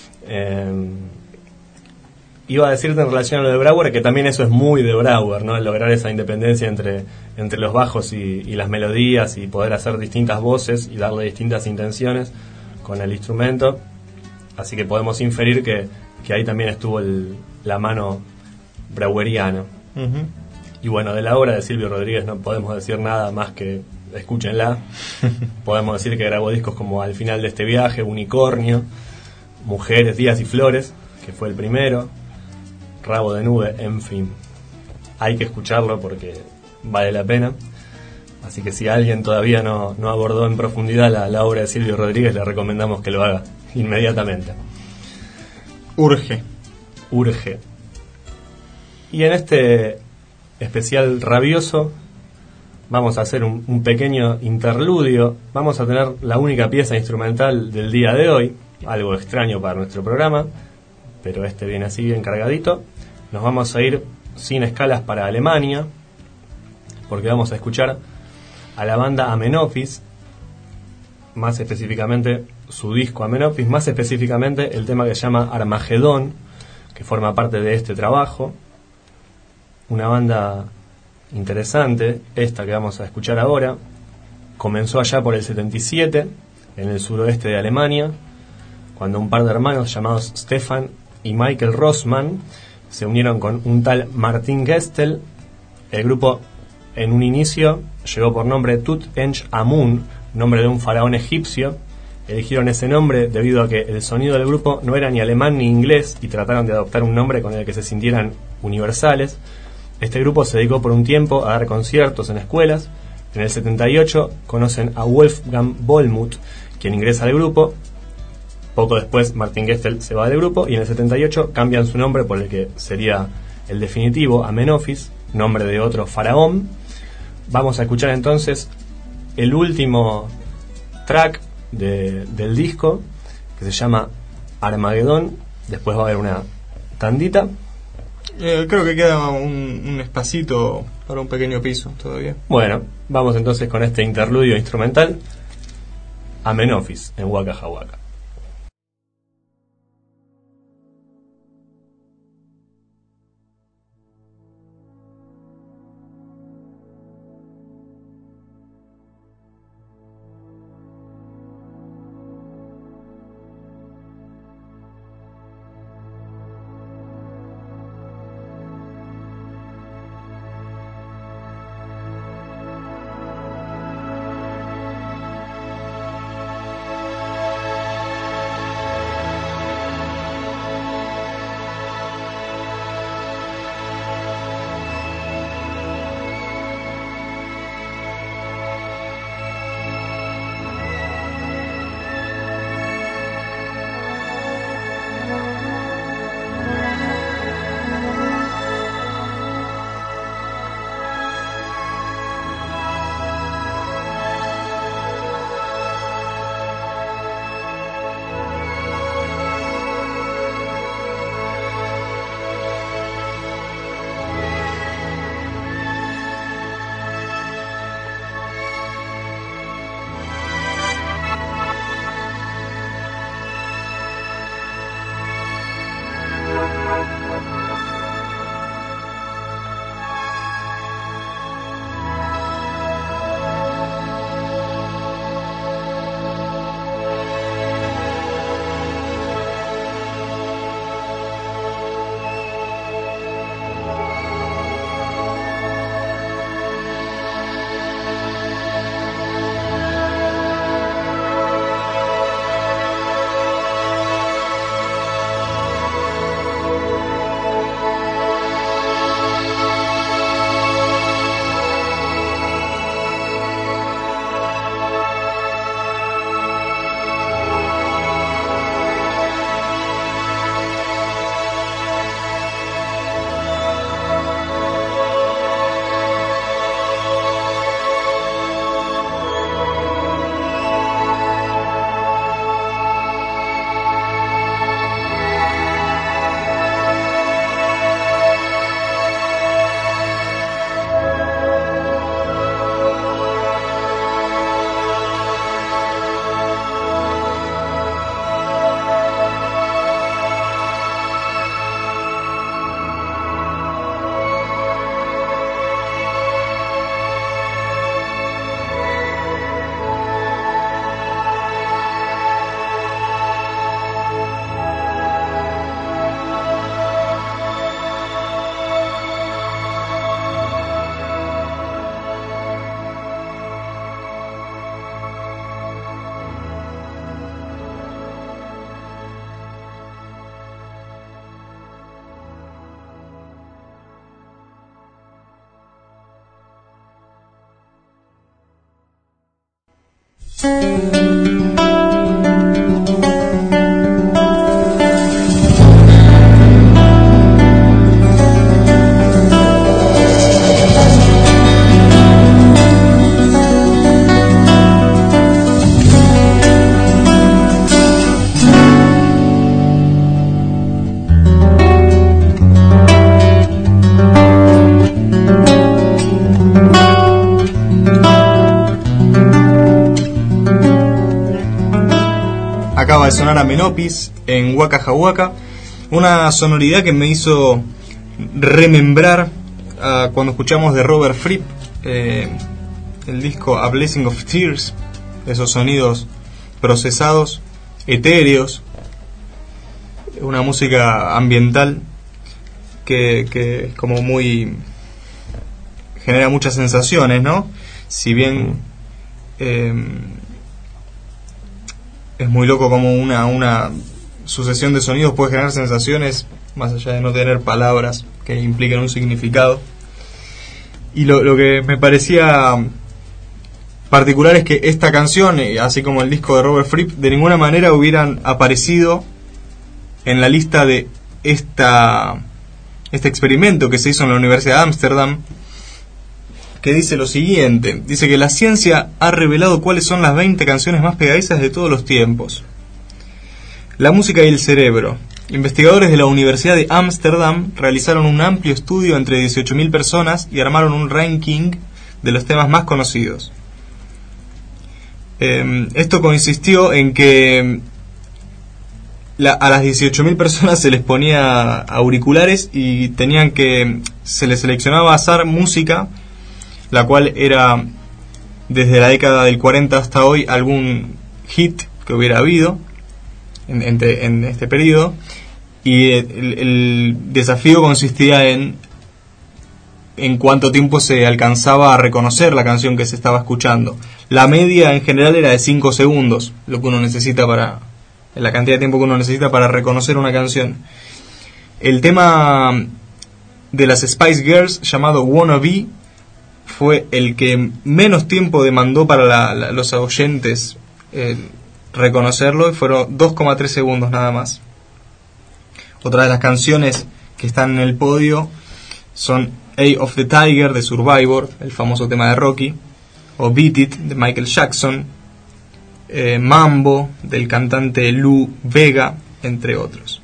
Iba a decirte en relación a lo de Brauer que también eso es muy de Brauer, ¿no? El lograr esa independencia entre los bajos y las melodías y poder hacer distintas voces y darle distintas intenciones con el instrumento. Así que podemos inferir que ahí también estuvo la mano braueriana. Uh-huh. Y bueno, de la obra de Silvio Rodríguez no podemos decir nada más que escúchenla. Podemos decir que grabó discos como Al final de este viaje, Unicornio, Mujeres, Días y Flores, que fue el primero, Rabo de nube, en fin. Hay que escucharlo porque vale la pena. Así que si alguien todavía no abordó en profundidad la obra de Silvio Rodríguez, le recomendamos que lo haga inmediatamente. Urge. Y en este especial rabioso vamos a hacer un pequeño interludio. Vamos a tener la única pieza instrumental del día de hoy, algo extraño para nuestro programa, pero este viene así bien cargadito. Nos vamos a ir sin escalas para Alemania, porque vamos a escuchar a la banda Amenophis, más específicamente su disco Amenophis, más específicamente el tema que se llama Armagedón, que forma parte de este trabajo. Una banda interesante, esta que vamos a escuchar ahora. Comenzó allá por el 77, en el suroeste de Alemania, cuando un par de hermanos llamados Stefan y Michael Rossmann se unieron con un tal Martin Gestel. El grupo en un inicio llevó por nombre Tut-Ench-Amun, nombre de un faraón egipcio. Eligieron ese nombre debido a que el sonido del grupo no era ni alemán ni inglés y trataron de adoptar un nombre con el que se sintieran universales. Este grupo se dedicó por un tiempo a dar conciertos en escuelas. En el 78 conocen a Wolfgang Bollmuth, quien ingresa al grupo. Poco después Martin Gestel se va del grupo y en el 78 cambian su nombre por el que sería el definitivo, Amenophis, nombre de otro faraón. Vamos a escuchar entonces el último track del disco, que se llama Armagedón. Después va a haber una tandita. Creo que queda un espacito para un pequeño piso todavía. Bueno, vamos entonces con este interludio instrumental, Amenophis en Waka Jawaka. Acaba de sonar a Menopis en Waka Jawaka, una sonoridad que me hizo remembrar cuando escuchamos de Robert Fripp el disco A Blessing of Tears, esos sonidos procesados, etéreos, una música ambiental que como muy genera muchas sensaciones, ¿no? Si bien es muy loco como una sucesión de sonidos puede generar sensaciones más allá de no tener palabras que impliquen un significado. Y lo que me parecía particular es que esta canción, así como el disco de Robert Fripp, de ninguna manera hubieran aparecido en la lista de este experimento que se hizo en la Universidad de Ámsterdam, que dice lo siguiente. Dice que la ciencia ha revelado cuáles son las 20 canciones más pegadizas de todos los tiempos. La música y el cerebro. Investigadores de la Universidad de Ámsterdam realizaron un amplio estudio entre 18.000 personas y armaron un ranking de los temas más conocidos. Esto consistió en que a las 18.000 personas se les ponía auriculares y se les seleccionaba al azar música, la cual era desde la década del 40 hasta hoy algún hit que hubiera habido en este periodo, y el desafío consistía en cuánto tiempo se alcanzaba a reconocer la canción que se estaba escuchando. La media en general era de 5 segundos, lo que uno necesita la cantidad de tiempo que uno necesita para reconocer una canción. El tema de las Spice Girls, llamado Wanna Be, fue el que menos tiempo demandó para los oyentes reconocerlo, y fueron 2,3 segundos nada más. Otra de las canciones que están en el podio son Eye of the Tiger de Survivor, el famoso tema de Rocky, o Beat It de Michael Jackson, Mambo del cantante Lou Bega, entre otros.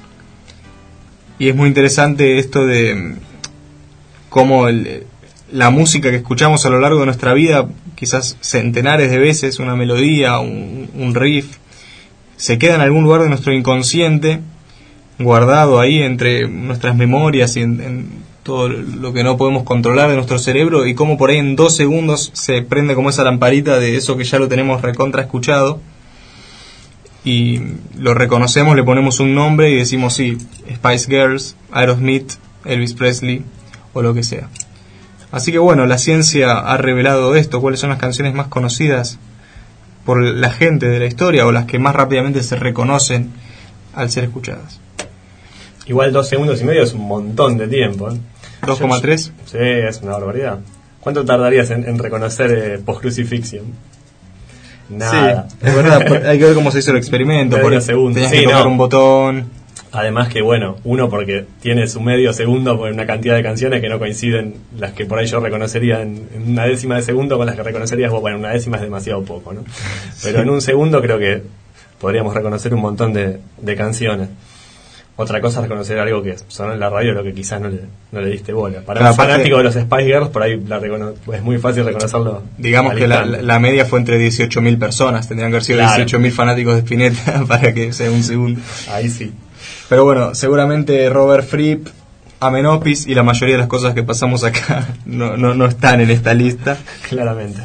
Y es muy interesante esto de cómo la música que escuchamos a lo largo de nuestra vida, quizás centenares de veces, una melodía, un riff, se queda en algún lugar de nuestro inconsciente, guardado ahí entre nuestras memorias y en todo lo que no podemos controlar de nuestro cerebro, y como por ahí en 2 segundos se prende como esa lamparita de eso que ya lo tenemos recontra escuchado, y lo reconocemos, le ponemos un nombre y decimos sí, Spice Girls, Aerosmith, Elvis Presley o lo que sea. Así que bueno, la ciencia ha revelado esto, cuáles son las canciones más conocidas por la gente de la historia, o las que más rápidamente se reconocen al ser escuchadas. Igual 2 segundos y medio es un montón de tiempo, ¿eh? 2,3. Sí, es una barbaridad. ¿Cuánto tardarías en reconocer post-crucifixion? Nada. Sí, es verdad, hay que ver cómo se hizo el experimento. Medio segundo. Tenías que tocar un botón. Además que, bueno, uno porque tiene su medio segundo por una cantidad de canciones que no coinciden, las que por ahí yo reconocería en una décima de segundo con las que reconocerías vos. Bueno, una décima es demasiado poco, ¿no? Pero sí, en un segundo creo que podríamos reconocer un montón de canciones. Otra cosa es reconocer algo que sonó en la radio, lo que quizás no le diste bola. Para un fanático de los Spice Girls, por ahí es muy fácil reconocerlo. Digamos que la media fue entre 18.000 personas, tendrían que haber sido 18.000 fanáticos de Spinetta para que sea un segundo. Ahí sí. Pero bueno, seguramente Robert Fripp, Amenopis y la mayoría de las cosas que pasamos acá no están en esta lista. Claramente.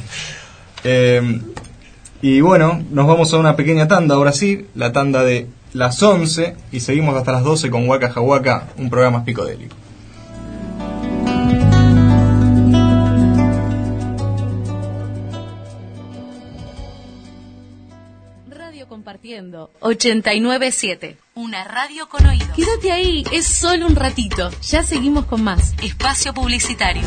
Y bueno, nos vamos a una pequeña tanda, ahora sí, la tanda de las 11, y seguimos hasta las 12 con Waka Jawaka, un programa psicodélico. Radio Compartiendo 89.7, una radio con oído. Quédate ahí, es solo un ratito. Ya seguimos con más. Espacio publicitario.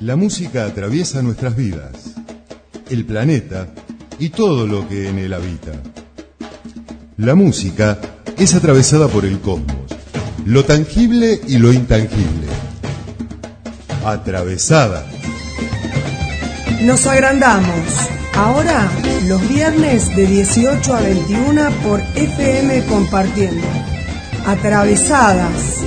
La música atraviesa nuestras vidas, el planeta y todo lo que en él habita. La música es atravesada por el cosmos, lo tangible y lo intangible. Atravesada. Nos agrandamos. Ahora, los viernes de 18 a 21 por FM Compartiendo. Atravesadas.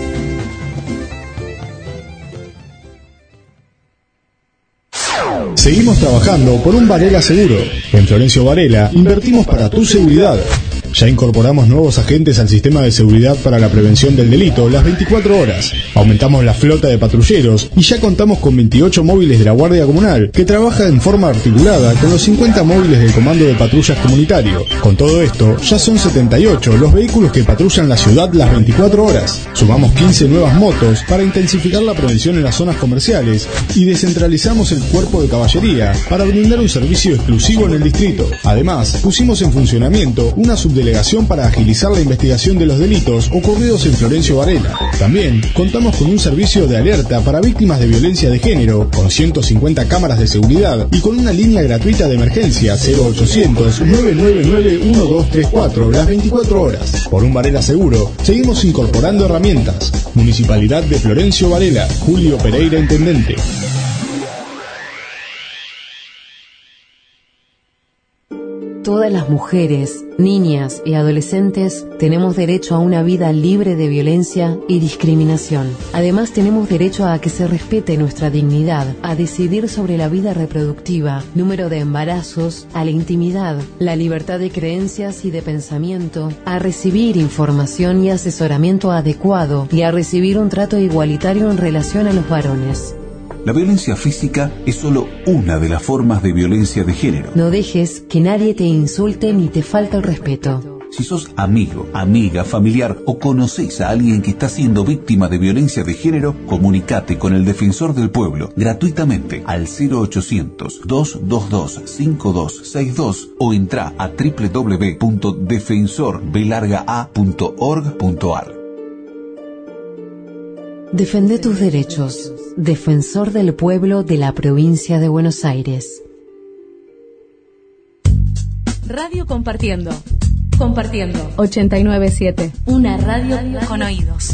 Seguimos trabajando por un Varela seguro. En Florencio Varela invertimos para tu seguridad. Ya incorporamos nuevos agentes al sistema de seguridad para la prevención del delito las 24 horas. Aumentamos la flota de patrulleros y ya contamos con 28 móviles de la Guardia Comunal que trabaja en forma articulada con los 50 móviles del Comando de Patrullas Comunitario. Con todo esto, ya son 78 los vehículos que patrullan la ciudad las 24 horas. Sumamos 15 nuevas motos para intensificar la prevención en las zonas comerciales y descentralizamos el cuerpo de caballería para brindar un servicio exclusivo en el distrito. Además, pusimos en funcionamiento una subdelegación para agilizar la investigación de los delitos ocurridos en Florencio Varela. También contamos con un servicio de alerta para víctimas de violencia de género, con 150 cámaras de seguridad y con una línea gratuita de emergencia 0800-999-1234 las 24 horas. Por un Varela seguro, seguimos incorporando herramientas. Municipalidad de Florencio Varela, Julio Pereira, Intendente. Todas las mujeres, niñas y adolescentes tenemos derecho a una vida libre de violencia y discriminación. Además, tenemos derecho a que se respete nuestra dignidad, a decidir sobre la vida reproductiva, número de embarazos, a la intimidad, la libertad de creencias y de pensamiento, a recibir información y asesoramiento adecuado y a recibir un trato igualitario en relación a los varones. La violencia física es solo una de las formas de violencia de género. No dejes que nadie te insulte ni te falte el respeto. Si sos amigo, amiga, familiar o conocés a alguien que está siendo víctima de violencia de género, comunicate con el Defensor del Pueblo gratuitamente al 0800-222-5262 o entra a www.defensorbelargaa.org.ar. Defende tus derechos. Defensor del Pueblo de la Provincia de Buenos Aires. Radio Compartiendo. Compartiendo 897. Una radio con oídos.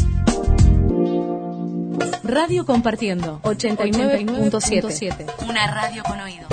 Radio Compartiendo 89.7. Una radio con oídos.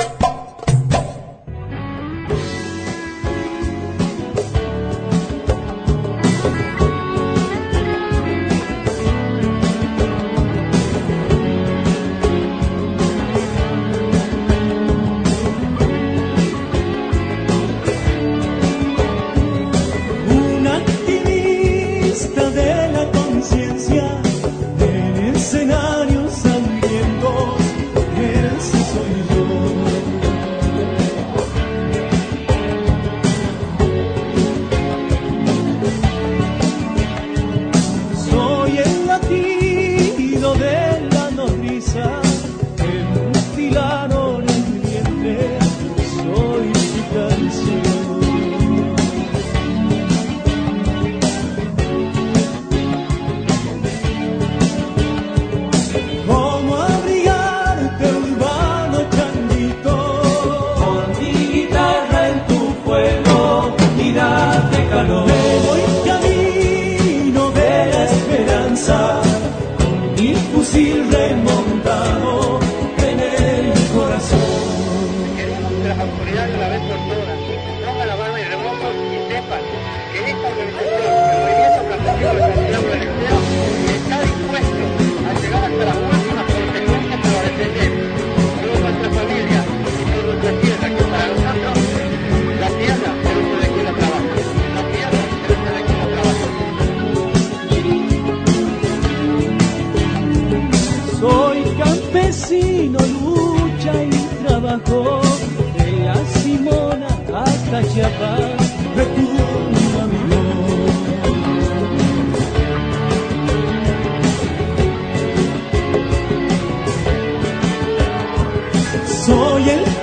Soy el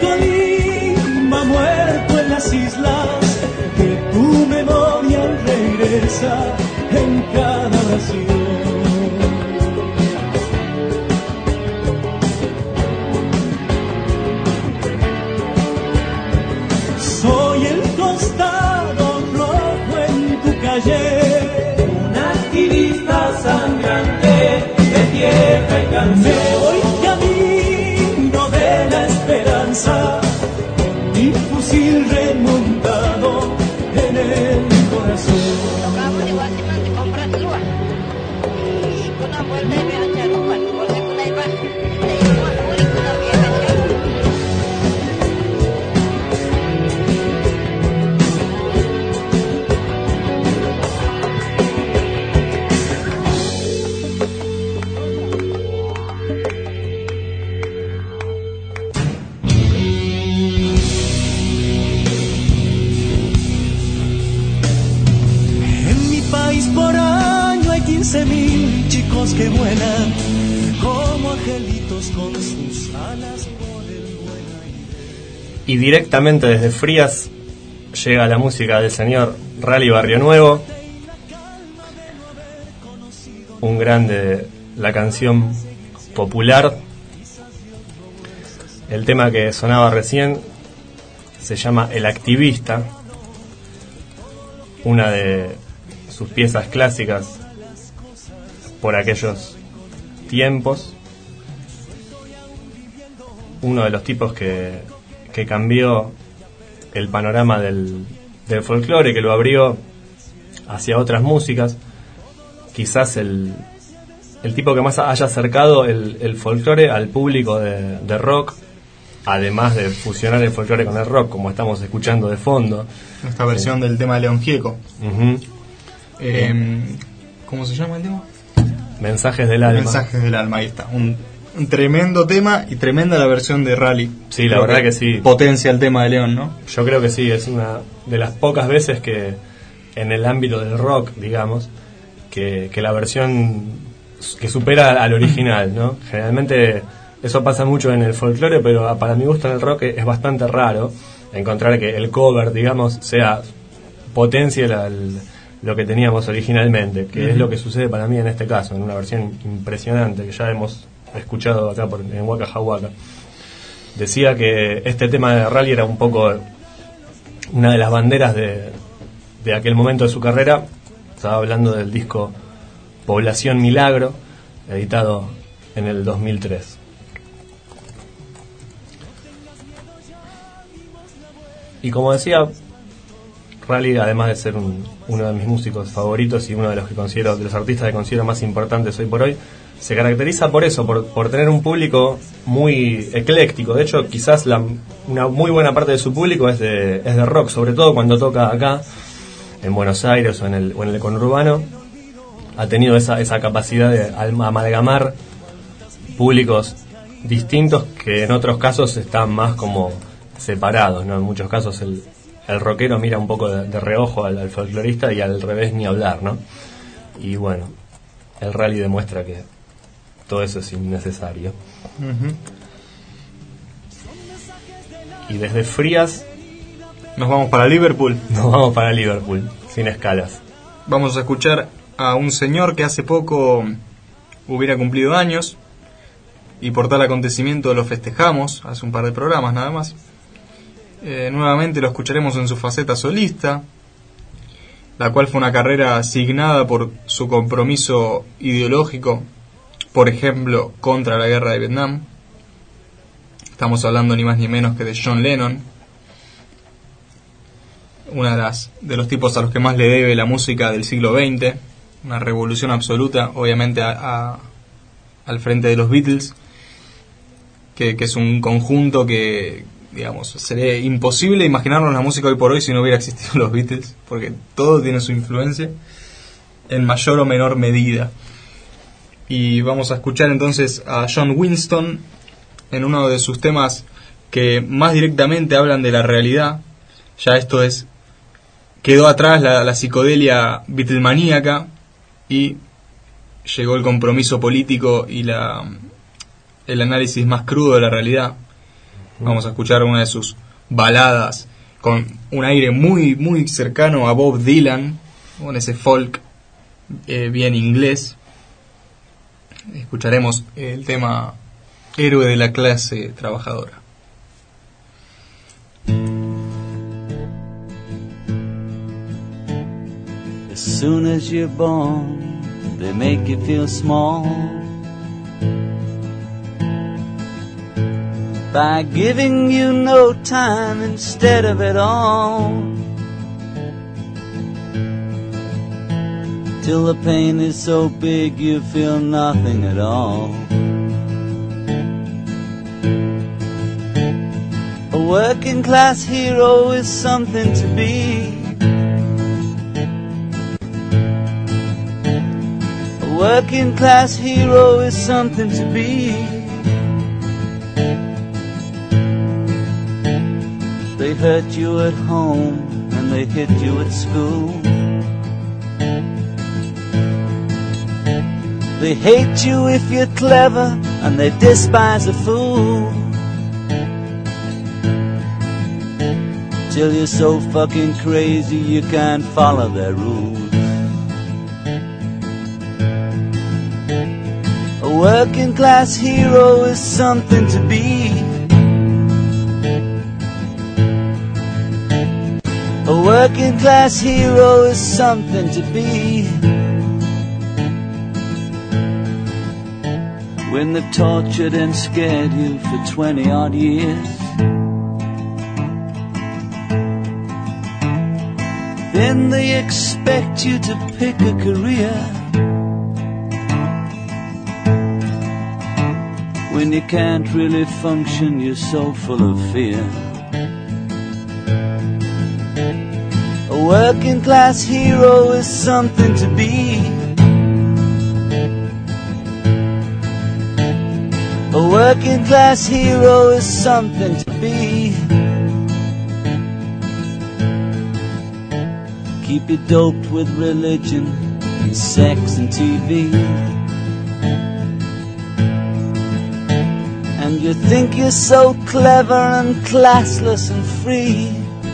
Tolima muerto en las islas, que tu memoria regresa en cada oración. ayer, un activista sangrante de tierra y canción. Me voy camino de la esperanza, mi fusil remontado en el corazón. Por año hay 15.000 chicos que vuelan como angelitos con sus alas por el buen aire. Y directamente desde Frías llega la música del señor Rally Barrio Nuevo, un grande de la canción popular. El tema que sonaba recién se llama El Activista, una de sus piezas clásicas por aquellos tiempos. Uno de los tipos que cambió el panorama del folclore, que lo abrió hacia otras músicas. Quizás el tipo que más haya acercado el folclore al público de rock, además de fusionar el folclore con el rock, como estamos escuchando de fondo. Esta versión del tema de León Gieco. Uh-huh. ¿Cómo se llama el tema? Mensajes del Alma. Mensajes del Alma, ahí está. Un tremendo tema y tremenda la versión de Rally. Sí, la verdad que sí. Potencia el tema de León, ¿no? Yo creo que sí, es una de las pocas veces que en el ámbito del rock, digamos, que la versión que supera al original, ¿no? Generalmente eso pasa mucho en el folclore, pero para mi gusto en el rock es bastante raro encontrar que el cover, digamos, sea potencie lo que teníamos originalmente, que es lo que sucede para mí en este caso, en una versión impresionante que ya hemos escuchado acá en Waka Jawaka. Decía que este tema de Rally era un poco una de las banderas de aquel momento de su carrera. Estaba hablando del disco Población Milagro, editado en el 2003. Y como decía, Rally, además de ser uno de mis músicos favoritos y uno de los de los artistas que considero más importantes hoy por hoy, se caracteriza por eso, por tener un público muy ecléctico. De hecho, quizás una muy buena parte de su público es de rock, sobre todo cuando toca acá en Buenos Aires o en el conurbano. Ha tenido esa capacidad de amalgamar públicos distintos que en otros casos están más como separados, ¿no? En muchos casos el rockero mira un poco de reojo al folclorista y al revés ni hablar, ¿no? Y bueno, el Rally demuestra que todo eso es innecesario. Uh-huh. Y desde Frías nos vamos para Liverpool. Sin escalas. Vamos a escuchar a un señor que hace poco hubiera cumplido años y por tal acontecimiento lo festejamos hace un par de programas nada más. Nuevamente lo escucharemos en su faceta solista, la cual fue una carrera asignada por su compromiso ideológico, por ejemplo, contra la guerra de Vietnam. Estamos hablando ni más ni menos que de John Lennon, uno de los tipos a los que más le debe la música del siglo XX, una revolución absoluta, obviamente al frente de los Beatles, que es un conjunto que, digamos, sería imposible imaginarnos la música hoy por hoy si no hubiera existido los Beatles, porque todo tiene su influencia en mayor o menor medida. Y vamos a escuchar entonces a John Winston en uno de sus temas que más directamente hablan de la realidad. Ya esto quedó atrás la psicodelia beatlemaníaca y llegó el compromiso político y el análisis más crudo de la realidad. Vamos a escuchar una de sus baladas con un aire muy muy cercano a Bob Dylan, con ese folk bien inglés. Escucharemos el tema Héroe de la clase trabajadora. As soon as you're born, they make you feel small by giving you no time instead of it all, till the pain is so big you feel nothing at all. A working class hero is something to be. A working class hero is something to be. They hurt you at home and they hit you at school. They hate you if you're clever and they despise a fool. Till you're so fucking crazy you can't follow their rules. A working class hero is something to be. A working class hero is something to be. When they've tortured and scared you for 20 odd years, then they expect you to pick a career. When you can't really function, you're so full of fear. A working class hero is something to be. A working class hero is something to be. Keep you doped with religion and sex and TV, and you think you're so clever and classless and free,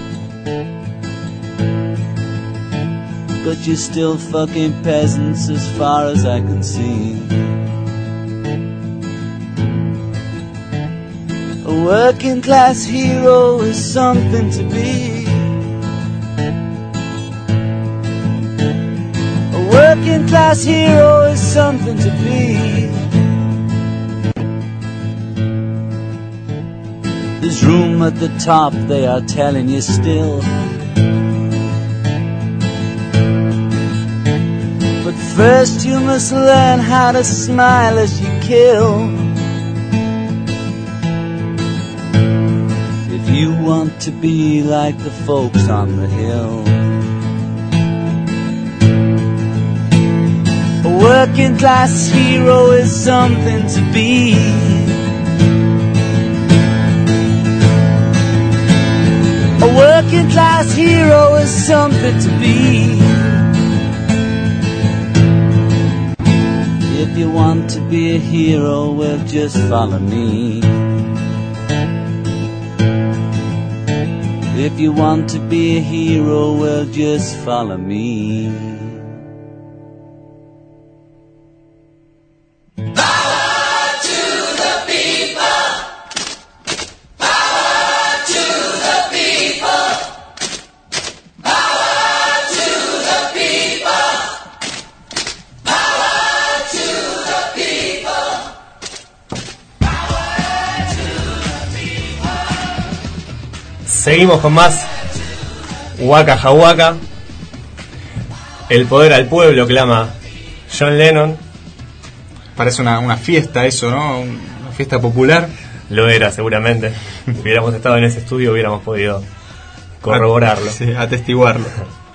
but you're still fucking peasants as far as I can see. A working class hero is something to be. A working class hero is something to be. There's room at the top, they are telling you still. But first you must learn how to smile as you kill. If you want to be like the folks on the hill. A working class hero is something to be. A working class hero is something to be. If you want to be a hero, well, just follow me. If you want to be a hero, well, just follow me. Seguimos con más Waka Jawaka. El poder al pueblo, clama John Lennon. Parece una fiesta eso, ¿no? Una fiesta popular. Lo era, seguramente. Si hubiéramos estado en ese estudio hubiéramos podido corroborarlo. Sí, atestiguarlo.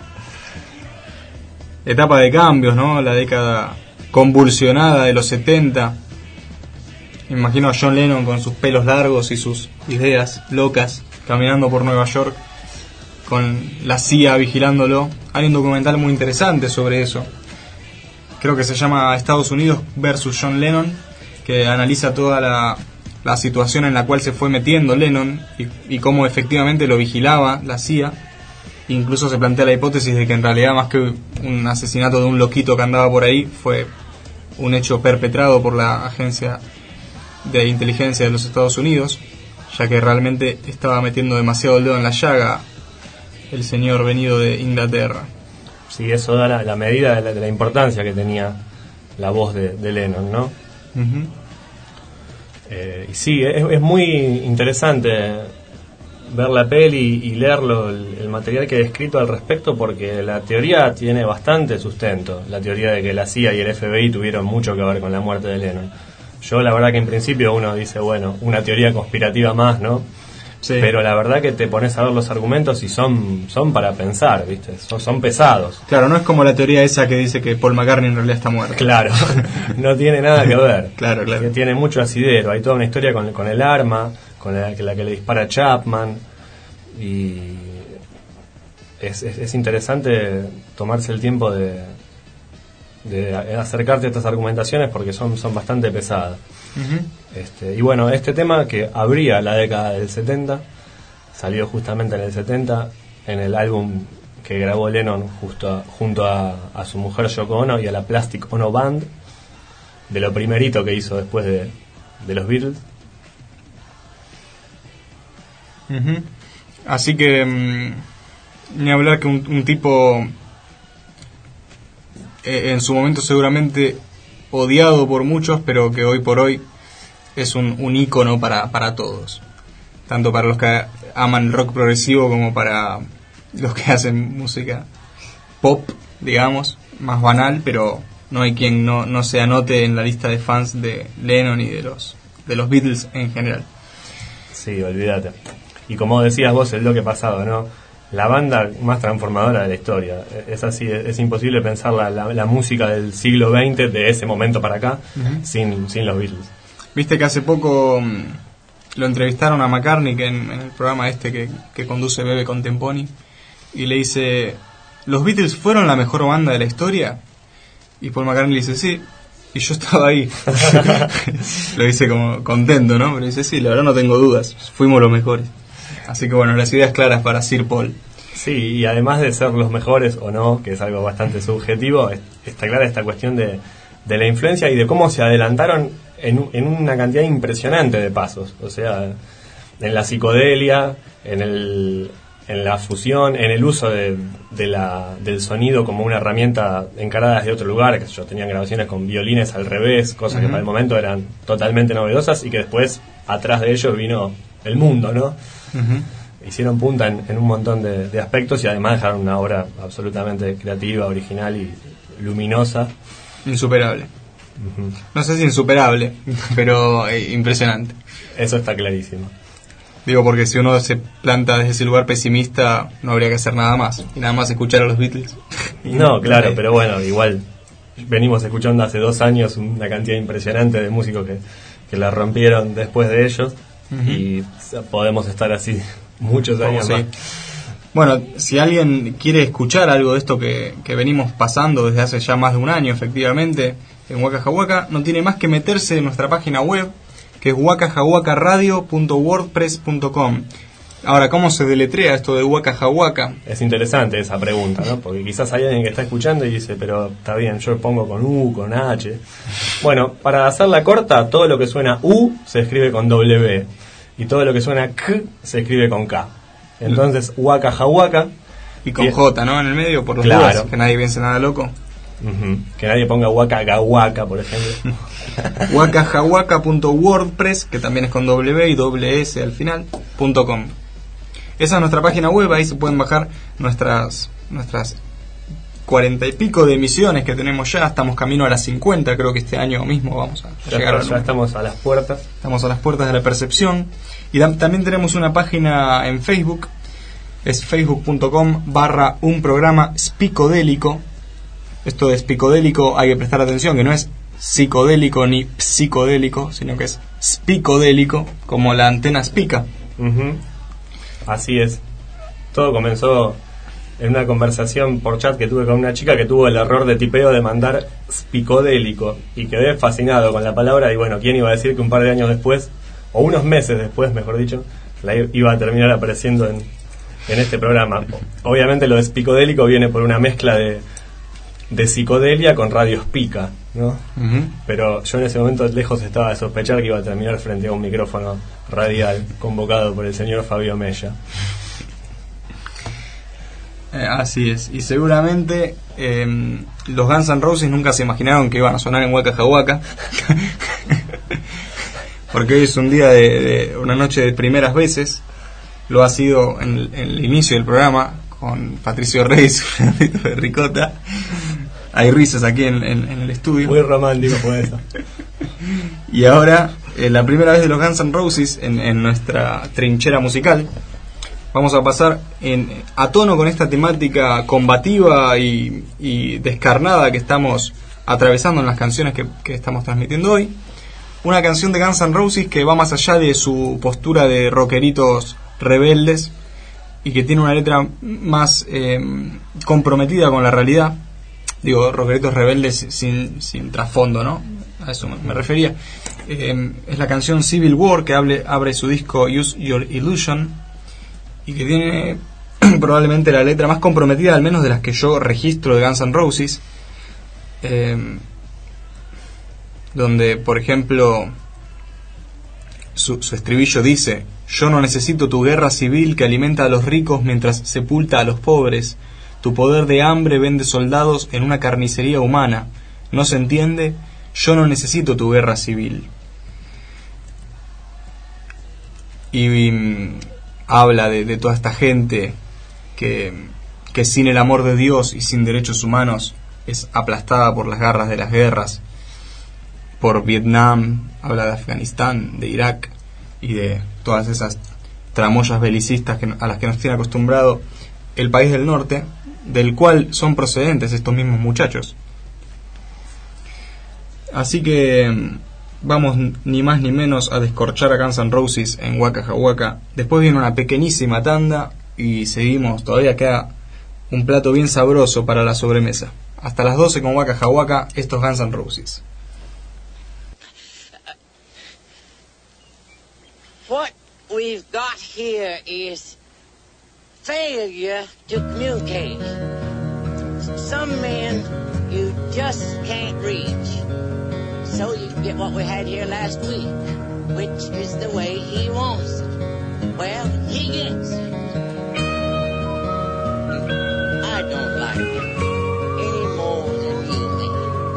Etapa de cambios, ¿no? La década convulsionada de los 70. Imagino a John Lennon con sus pelos largos y sus ideas locas, caminando por Nueva York con la CIA vigilándolo. Hay un documental muy interesante sobre eso. Creo que se llama Estados Unidos versus John Lennon, que analiza toda la situación en la cual se fue metiendo Lennon y cómo efectivamente lo vigilaba la CIA. Incluso se plantea la hipótesis de que en realidad, más que un asesinato de un loquito que andaba por ahí, fue un hecho perpetrado por la agencia de inteligencia de los Estados Unidos, ya que realmente estaba metiendo demasiado el dedo en la llaga el señor venido de Inglaterra. Sí, eso da la medida de la importancia que tenía la voz de Lennon, ¿no? Uh-huh. Y sí, es muy interesante ver la peli y leerlo, el material que he escrito al respecto, porque la teoría tiene bastante sustento, la teoría de que la CIA y el FBI tuvieron mucho que ver con la muerte de Lennon. Yo la verdad que en principio uno dice, bueno, una teoría conspirativa más, ¿no? Sí. Pero la verdad que te pones a ver los argumentos y son para pensar, ¿viste? Son pesados. Claro, no es como la teoría esa que dice que Paul McCartney en realidad está muerto. Claro, no tiene nada que ver. Claro. Que tiene mucho asidero, hay toda una historia con el arma, con la que le dispara Chapman, y es interesante tomarse el tiempo de acercarte a estas argumentaciones porque son bastante pesadas. Uh-huh. Y bueno, este tema que abría la década del 70 salió justamente en el 70 en el álbum que grabó Lennon junto a su mujer Yoko Ono y a la Plastic Ono Band, de lo primerito que hizo después de los Beatles. Uh-huh. Así que ni hablar que un tipo en su momento seguramente odiado por muchos, pero que hoy por hoy es un ícono para todos, tanto para los que aman el rock progresivo como para los que hacen música pop, digamos, más banal, pero no hay quien no se anote en la lista de fans de Lennon y de los Beatles en general. Sí, olvídate. Y como decías vos el bloque pasado, ¿no? La banda más transformadora de la historia. Es así, es imposible pensar la música del siglo XX, de ese momento para acá, uh-huh, sin los Beatles. Viste que hace poco lo entrevistaron a McCartney en el programa que conduce Bebe con Temponi, y le dice, ¿los Beatles fueron la mejor banda de la historia? Y Paul McCartney le dice, sí, y yo estaba ahí. Lo dice como contento, ¿no? Pero dice, sí, la verdad no tengo dudas, fuimos los mejores. Así que bueno, las ideas claras para Sir Paul. Sí, y además de ser los mejores o no, que es algo bastante subjetivo, está clara esta cuestión de la influencia y de cómo se adelantaron en una cantidad impresionante de pasos. O sea, en la psicodelia, en la fusión, en el uso del sonido como una herramienta encarada desde otro lugar, que yo tenían grabaciones con violines al revés, cosas uh-huh, que para el momento eran totalmente novedosas y que después atrás de ellos vino el mundo, ¿no? Uh-huh. Hicieron punta en un montón de aspectos y además dejaron una obra absolutamente creativa, original y luminosa. Insuperable. Uh-huh. No sé si insuperable, pero impresionante. Eso está clarísimo. Digo, porque si uno se planta desde ese lugar pesimista, no habría que hacer nada más. Y nada más escuchar a los Beatles. No, claro, pero bueno, igual venimos escuchando hace 2 años una cantidad impresionante de músicos que la rompieron después de ellos. Uh-huh. Y podemos estar así muchos años más. Bueno, si alguien quiere escuchar algo de esto que venimos pasando desde hace ya más de un año, efectivamente, en Waka Jawaka, no tiene más que meterse en nuestra página web, que es wakajawakaradio.wordpress.com. Ahora, ¿cómo se deletrea esto de Waka Jawaka? Es interesante esa pregunta, ¿no? Porque quizás hay alguien que está escuchando y dice, pero está bien, yo pongo con U, con H. Bueno, para hacerla corta, todo lo que suena U se escribe con W y todo lo que suena K se escribe con K. Entonces, Waka Jawaka. Y con J, ¿no? En el medio, por los claro, dudas, que nadie piense nada loco. Uh-huh. Que nadie ponga Waka Gawaka, por ejemplo. wakajawaka.wordpress, que también es con W y doble S al final, .com. Esa es nuestra página web, ahí se pueden bajar nuestras 40 y pico de emisiones que tenemos ya. Estamos camino a las 50, creo que este año mismo vamos a llegar ya estamos a las puertas. Estamos a las puertas de la percepción. Y también tenemos una página en Facebook, es facebook.com/un programa psicodélico. Esto de psicodélico hay que prestar atención, que no es psicodélico ni psicodélico, sino que es spicodélico, como la antena spica. Uh-huh. Así es. Todo comenzó en una conversación por chat que tuve con una chica que tuvo el error de tipeo de mandar spicodélico y quedé fascinado con la palabra. Y bueno, ¿quién iba a decir que un par de años después, o unos meses después, mejor dicho, la iba a terminar apareciendo en este programa? Obviamente lo de spicodélico viene por una mezcla de psicodelia con radio spica, ¿no? Uh-huh. Pero yo en ese momento lejos estaba de sospechar que iba a terminar frente a un micrófono radial convocado por el señor Fabio Mella. Así es, y seguramente los Guns N' Roses nunca se imaginaron que iban a sonar en Waka Jawaka, porque hoy es un día de una noche de primeras veces. Lo ha sido en el inicio del programa con Patricio Reyes de Ricota. Hay risas aquí en el estudio. Muy romántico fue eso. Y ahora, la primera vez de los Guns N' Roses en nuestra trinchera musical. Vamos a pasar a tono con esta temática combativa y descarnada que estamos atravesando en las canciones que estamos transmitiendo hoy. Una canción de Guns N' Roses que va más allá de su postura de rockeritos rebeldes y que tiene una letra más comprometida con la realidad. Digo, rockeritos rebeldes sin trasfondo, ¿no? A eso me refería. Es la canción Civil War, que abre su disco Use Your Illusion, y que tiene probablemente la letra más comprometida, al menos de las que yo registro de Guns N' Roses, donde, por ejemplo, su estribillo dice: yo no necesito tu guerra civil que alimenta a los ricos mientras sepulta a los pobres. Tu poder de hambre vende soldados en una carnicería humana. ¿No se entiende? Yo no necesito tu guerra civil. Y habla de toda esta gente que sin el amor de Dios y sin derechos humanos es aplastada por las garras de las guerras, por Vietnam, habla de Afganistán, de Irak y de todas esas tramoyas belicistas a las que nos tiene acostumbrado el país del norte, del cual son procedentes estos mismos muchachos. Así que vamos ni más ni menos a descorchar a Guns N' Roses en Waka Jawaka. Después viene una pequeñísima tanda y seguimos. Todavía queda un plato bien sabroso para la sobremesa. Hasta las 12 con Waka Jawaka, estos Guns N' Roses. What we've got here is failure to communicate. Some men you just can't reach. So you get what we had here last week, which is the way he wants it. Well, he gets it. I don't like it any more than you may.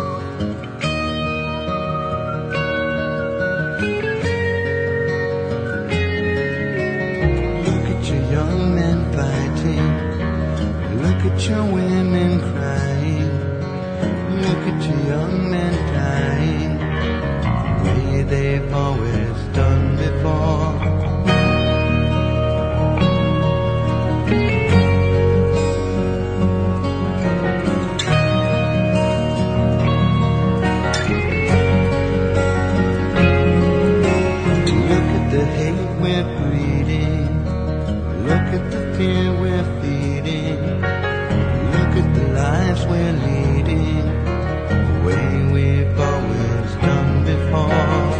Look at your young men fighting. Look at your women crying. Look at your young men dying the way they've always done before. Look at the hate we're breeding. Look at the fear we're feeding. Look at the lives we're leading. The way we've always done before.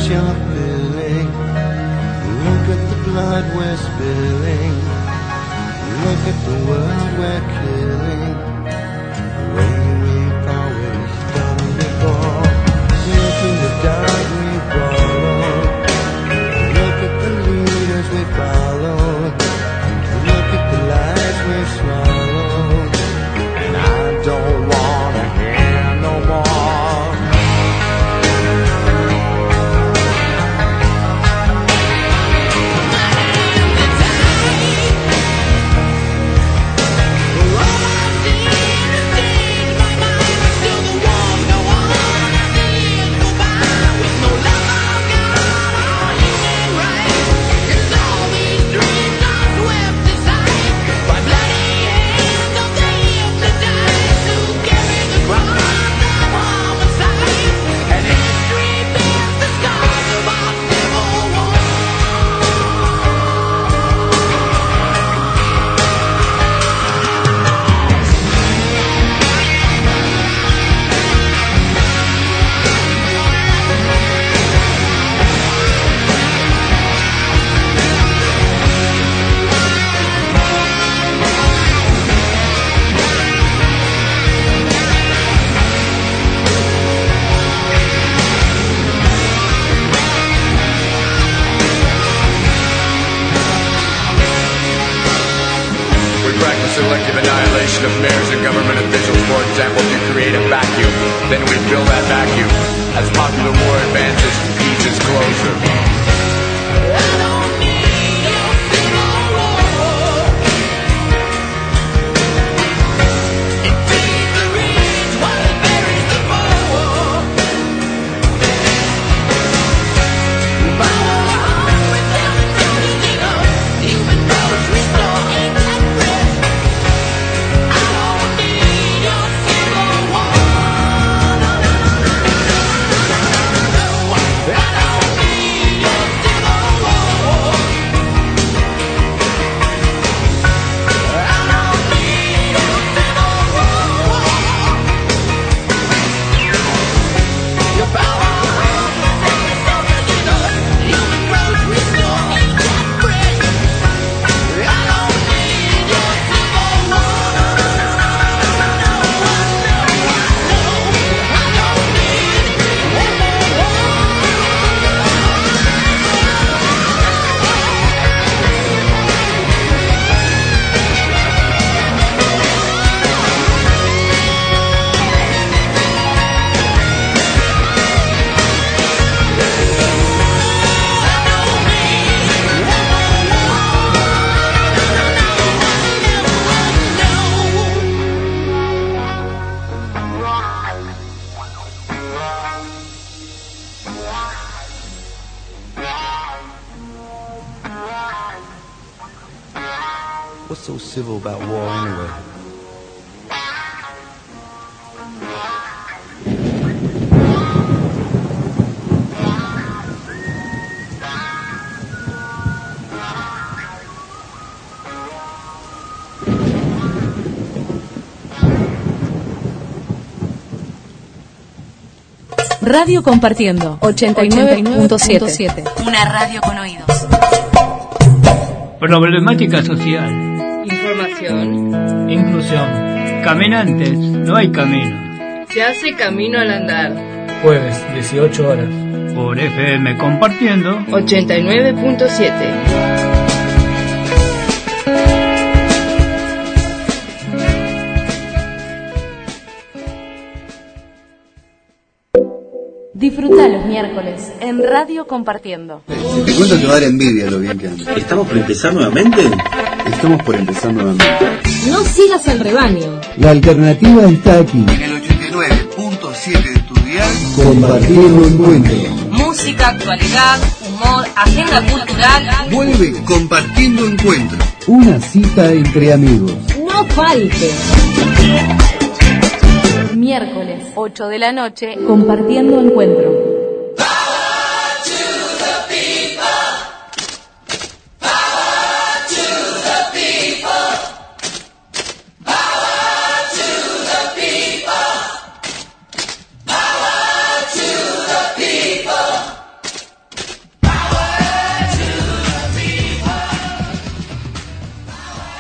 you're feeling. Look at the blood we're spilling. Look at the world we're killing. The way we've always done before. Look in the dark we followed. Look at the leaders we followed. Look at the lies we swallowed. And I don't wanna hear no more. Selective annihilation of mayors and government officials, for example, to create a vacuum. Then we fill that vacuum. As popular war advances, peace is closer. What's so civil about war anyway? Radio Compartiendo 89.7. Una radio con oídos. Problemática social. Información. Inclusión. Caminantes, no hay camino. Se hace camino al andar. Jueves, 18 horas. Por FM Compartiendo 89.7. Disfruta los miércoles en Radio Compartiendo. Si te cuento te va a dar envidia lo bien que anda. ¿Estamos por empezar nuevamente? Estamos por empezar nuevamente. No sigas al rebaño. La alternativa está aquí. En el 89.7 de tu dial. Compartiendo Encuentro. Música, actualidad, humor, agenda cultural. Vuelve Compartiendo Encuentro. Una cita entre amigos. No falte. Miércoles, 8 de la noche, Compartiendo Encuentro.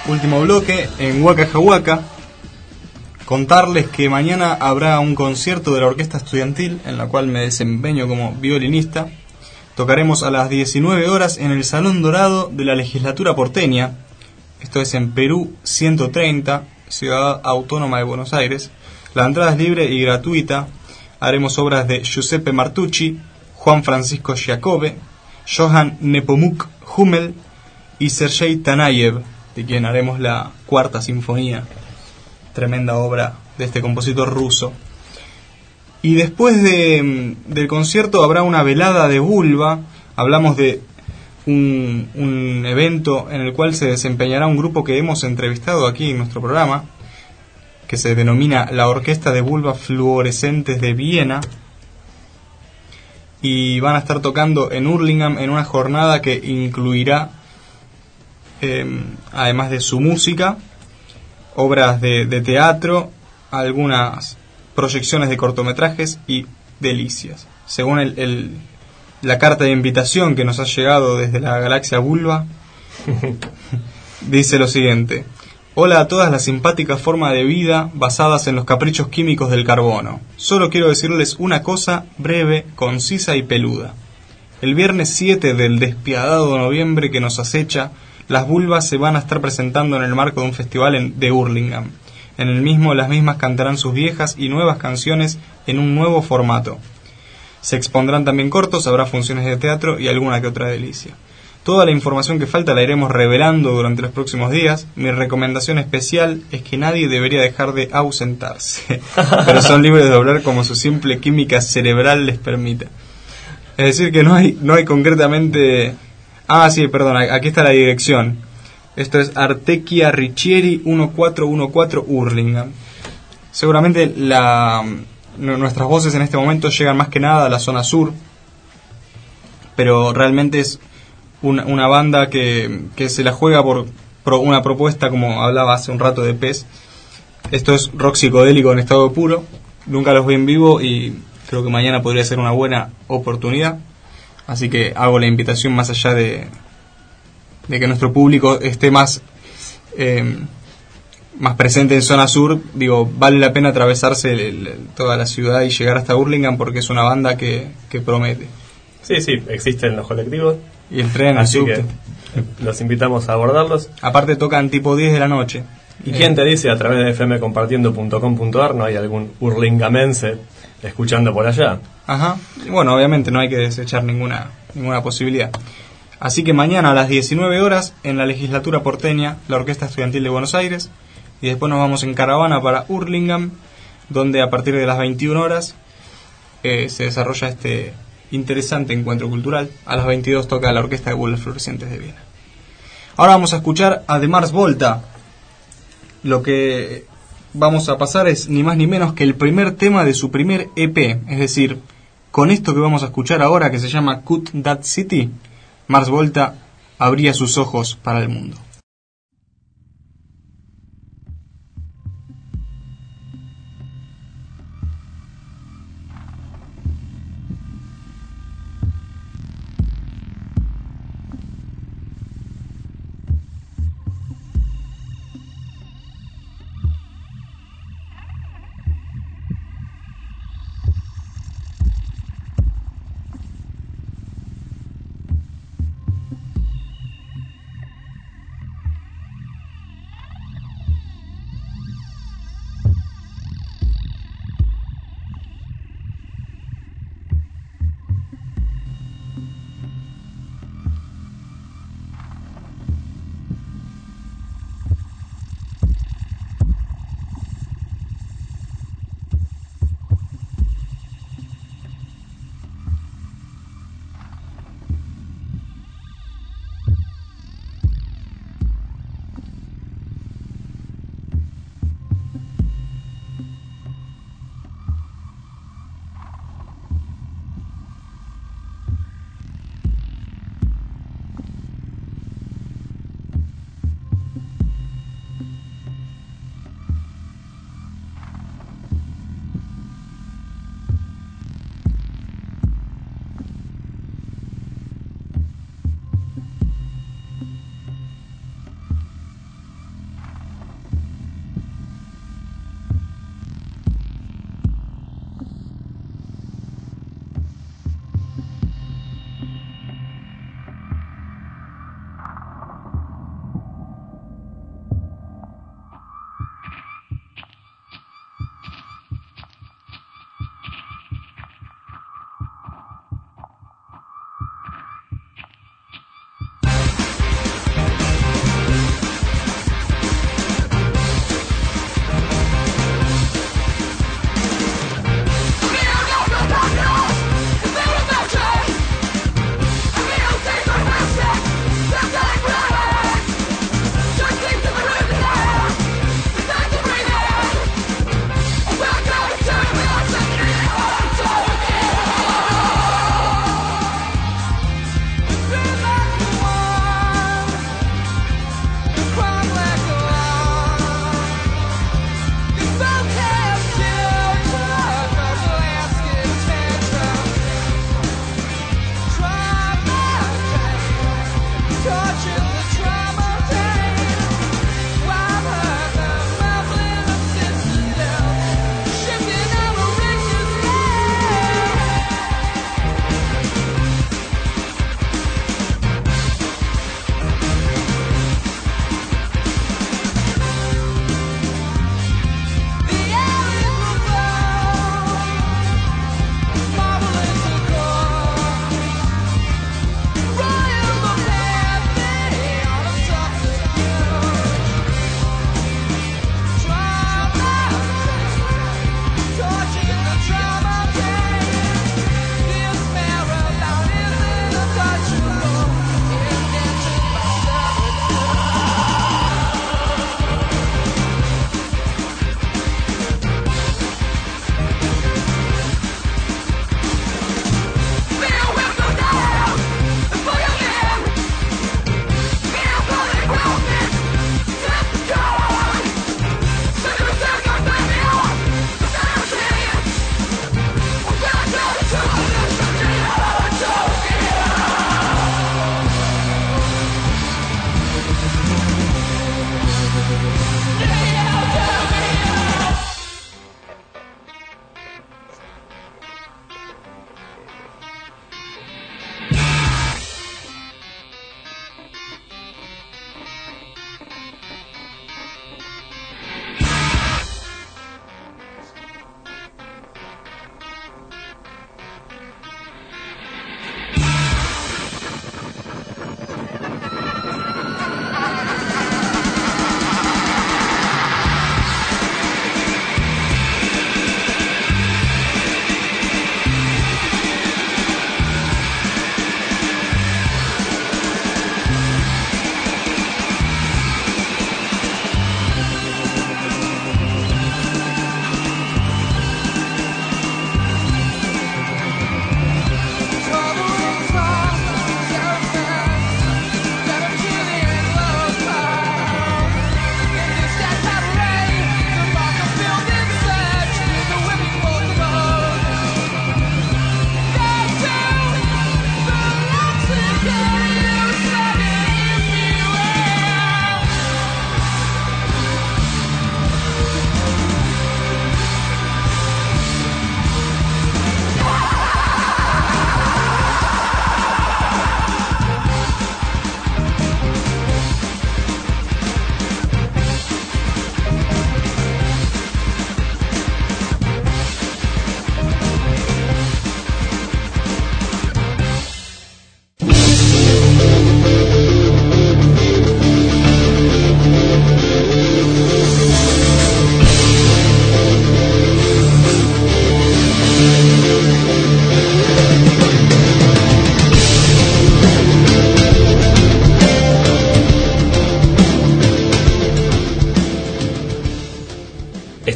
último bloque, en Waka Jawaka, contarles que mañana habrá un concierto de la Orquesta Estudiantil, en la cual me desempeño como violinista. Tocaremos a las 19 horas en el Salón Dorado de la Legislatura porteña. Esto es en Perú 130, Ciudad Autónoma de Buenos Aires. La entrada es libre y gratuita. Haremos obras de Giuseppe Martucci, Juan Francisco Giacobbe, Johann Nepomuk Hummel y Sergei Tanayev, de quien haremos la Cuarta Sinfonía, tremenda obra de este compositor ruso. Y después del concierto habrá una velada de vulva. Hablamos de un evento en el cual se desempeñará un grupo que hemos entrevistado aquí en nuestro programa, que se denomina la Orquesta de Vulvas Fluorescentes de Viena, y van a estar tocando en Hurlingham en una jornada que incluirá, además de su música, obras de teatro, algunas proyecciones de cortometrajes y delicias. Según la carta de invitación que nos ha llegado desde la galaxia Vulva, dice lo siguiente: hola a todas las simpáticas formas de vida basadas en los caprichos químicos del carbono. Solo quiero decirles una cosa breve, concisa y peluda. El viernes 7 del despiadado noviembre que nos acecha, las vulvas se van a estar presentando en el marco de un festival de Hurlingham. En el mismo, las mismas cantarán sus viejas y nuevas canciones en un nuevo formato. Se expondrán también cortos, habrá funciones de teatro y alguna que otra delicia. Toda la información que falta la iremos revelando durante los próximos días. Mi recomendación especial es que nadie debería dejar de ausentarse, pero son libres de hablar como su simple química cerebral les permita. Es decir, que no hay concretamente... Ah, sí, perdón, aquí está la dirección. Esto es Artequia Riccieri 1414 Hurlingham. Seguramente nuestras voces en este momento llegan más que nada a la zona sur, pero realmente es una banda que se la juega por una propuesta, como hablaba hace un rato de PES. Esto es rock psicodélico en estado puro. Nunca los vi en vivo y creo que mañana podría ser una buena oportunidad. Así que hago la invitación, más allá de que nuestro público esté más presente en zona sur. Digo, vale la pena atravesarse toda la ciudad y llegar hasta Hurlingham, porque es una banda que promete. Sí, existen los colectivos y el tren, así que los invitamos a abordarlos. Aparte tocan tipo 10 de la noche. ¿Y quién te dice a través de fmcompartiendo.com.ar no hay algún hurlingamense escuchando por allá? Ajá. Bueno, obviamente no hay que desechar ninguna posibilidad. Así que mañana a las 19 horas en la Legislatura porteña, la Orquesta Estudiantil de Buenos Aires, y después nos vamos en caravana para Hurlingham, donde a partir de las 21 horas se desarrolla este interesante encuentro cultural. A las 22 toca la Orquesta de Vulvas Fluorescentes de Viena. Ahora vamos a escuchar a The Mars Volta. Lo que vamos a pasar es ni más ni menos que el primer tema de su primer EP. Es decir, con esto que vamos a escuchar ahora, que se llama Cut That City, Mars Volta abría sus ojos para el mundo.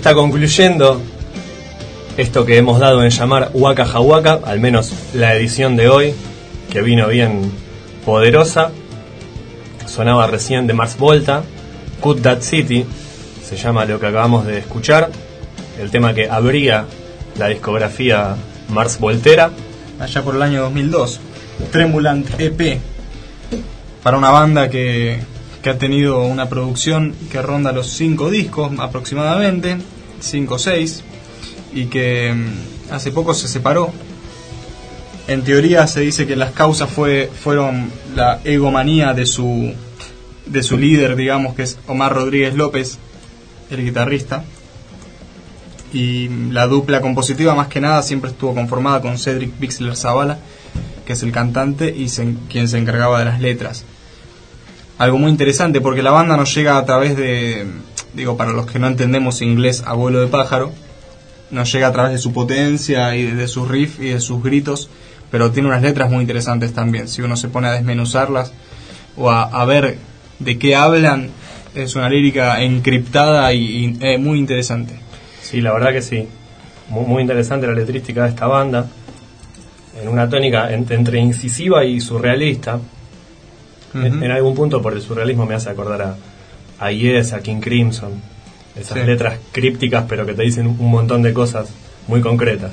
está concluyendo esto que hemos dado en llamar Waka Jawaka, al menos la edición de hoy, que vino bien poderosa. Sonaba recién de Mars Volta, Cut That City, se llama lo que acabamos de escuchar, el tema que abría la discografía Mars Voltera. Allá por el año 2002, Tremulant EP, para una banda que ha tenido una producción que ronda los 5 discos aproximadamente, 5 o 6, y que hace poco se separó. En teoría se dice que las causas fueron la egomanía de su líder, digamos, que es Omar Rodríguez López, el guitarrista, y la dupla compositiva más que nada siempre estuvo conformada con Cedric Bixler Zavala, que es el cantante y quien se encargaba de las letras. Algo muy interesante porque la banda nos llega a través de, digo, para los que no entendemos inglés a vuelo de pájaro, nos llega a través de su potencia y de sus riffs y de sus gritos, pero tiene unas letras muy interesantes también. Si uno se pone a desmenuzarlas o a ver de qué hablan, es una lírica encriptada y muy interesante. Sí, la verdad que sí. Muy interesante la letrística de esta banda, en una tónica entre incisiva y surrealista. En algún punto por el surrealismo me hace acordar a Yes, a King Crimson, esas letras crípticas pero que te dicen un montón de cosas muy concretas.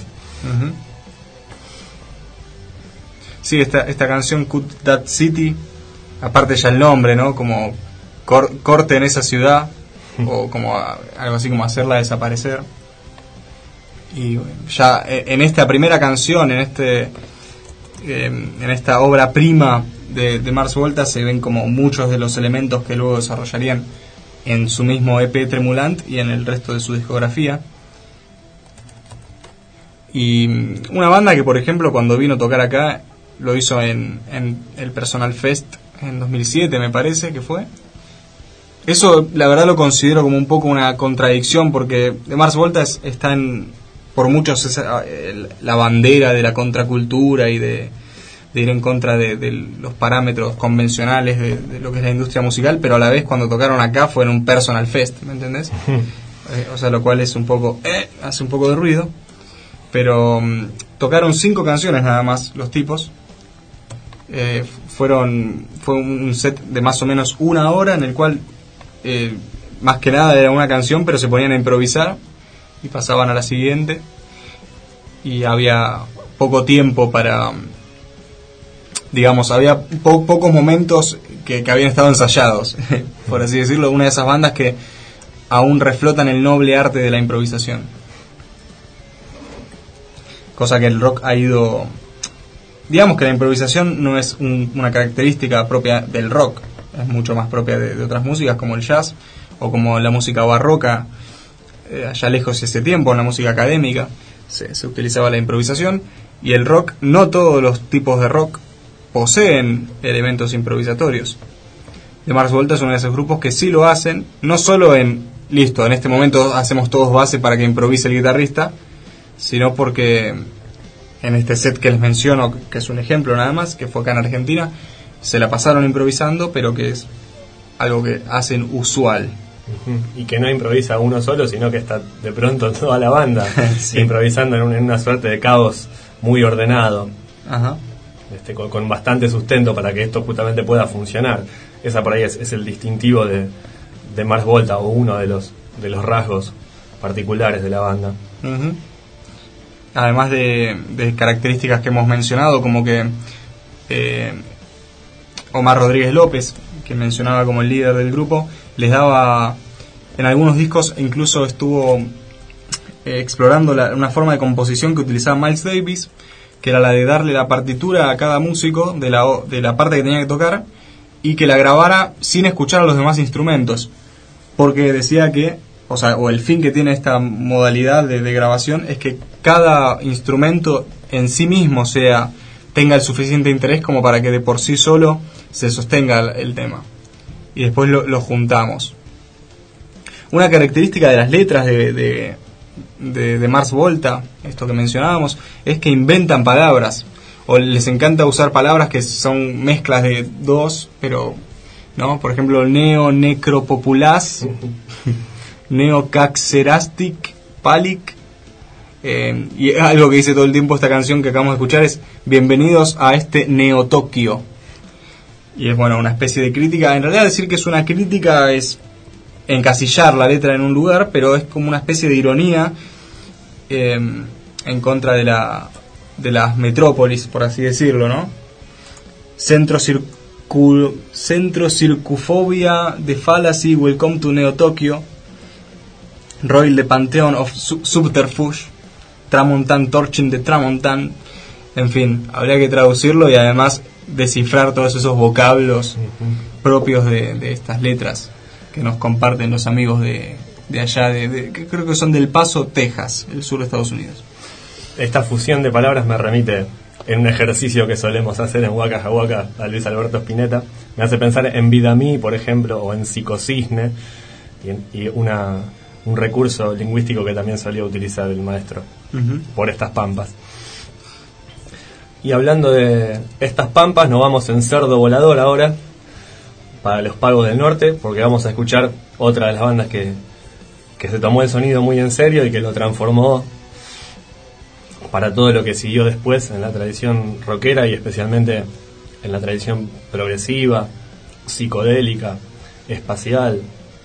Sí, esta canción Cut That City, aparte ya el nombre, ¿no? Como corte en esa ciudad, o como algo así como hacerla desaparecer. Y ya en esta primera canción, en esta obra prima de Mars Volta, se ven como muchos de los elementos que luego desarrollarían en su mismo EP Tremulant y en el resto de su discografía. Y una banda que, por ejemplo, cuando vino a tocar acá, lo hizo en el Personal Fest en 2007, me parece que fue. Eso, la verdad, lo considero como un poco una contradicción, porque de Mars Volta está por muchos la bandera de la contracultura y de ir en contra de los parámetros convencionales de lo que es la industria musical, pero a la vez cuando tocaron acá fue en un Personal Fest, ¿me entendés? O sea, lo cual es un poco hace un poco de ruido, pero tocaron 5 canciones nada más los tipos. Fue un set de más o menos 1 hora en el cual más que nada era una canción, pero se ponían a improvisar y pasaban a la siguiente, y había poco tiempo para, digamos, había pocos momentos que habían estado ensayados, por así decirlo. Una de esas bandas que aún reflotan el noble arte de la improvisación, cosa que el rock ha ido, digamos que la improvisación no es una característica propia del rock, es mucho más propia de otras músicas como el jazz o como la música barroca. Allá lejos ese tiempo, en la música académica se utilizaba la improvisación, y el rock, no todos los tipos de rock poseen elementos improvisatorios. The Mars Volta es uno de esos grupos que sí lo hacen, no solo en este momento hacemos todos base para que improvise el guitarrista, sino porque en este set que les menciono, que es un ejemplo nada más, que fue acá en Argentina, se la pasaron improvisando, pero que es algo que hacen usual. Y que no improvisa uno solo, sino que está de pronto toda la banda improvisando en una suerte de caos muy ordenado. Ajá. Con bastante sustento para que esto justamente pueda funcionar. Esa por ahí es el distintivo de Mars Volta, o uno de los rasgos particulares de la banda. Además de características que hemos mencionado, como que Omar Rodríguez López, que mencionaba como el líder del grupo, les daba en algunos discos, incluso estuvo explorando una forma de composición que utilizaba Miles Davis, que era la de darle la partitura a cada músico de la parte que tenía que tocar, y que la grabara sin escuchar a los demás instrumentos, porque decía que, o el fin que tiene esta modalidad de grabación es que cada instrumento en sí mismo tenga el suficiente interés como para que de por sí solo se sostenga el tema, y después lo juntamos. Una característica de las letras de Mars Volta, esto que mencionábamos, es que inventan palabras, o les encanta usar palabras que son mezclas de dos, pero no, por ejemplo, necropopulaz Neocaxerastic Palic. Y algo que dice todo el tiempo esta canción que acabamos de escuchar es: bienvenidos a este Neo Tokio. Y es, bueno, una especie de crítica. En realidad decir que es una crítica es encasillar la letra en un lugar, pero es como una especie de ironía en contra de las metrópolis, por así decirlo, ¿no? Centro-circufobia de fallacy, welcome to Neo Tokyo. Royal the Pantheon of Subterfuge, Tramontan Torching de Tramontan. En fin, habría que traducirlo y además descifrar todos esos vocablos propios de estas letras que nos comparten los amigos de allá, que creo que son del Paso, Texas, el sur de Estados Unidos. Esta fusión de palabras me remite en un ejercicio que solemos hacer en Waka Jawaka a Luis Alberto Spinetta. Me hace pensar en Vidamí, por ejemplo, o en psicocisne, y un recurso lingüístico que también solía utilizar el maestro por estas pampas. Y hablando de estas pampas, nos vamos en Cerdo Volador ahora, para los Pagos del Norte, porque vamos a escuchar otra de las bandas que se tomó el sonido muy en serio y que lo transformó para todo lo que siguió después en la tradición rockera y especialmente en la tradición progresiva, psicodélica, espacial,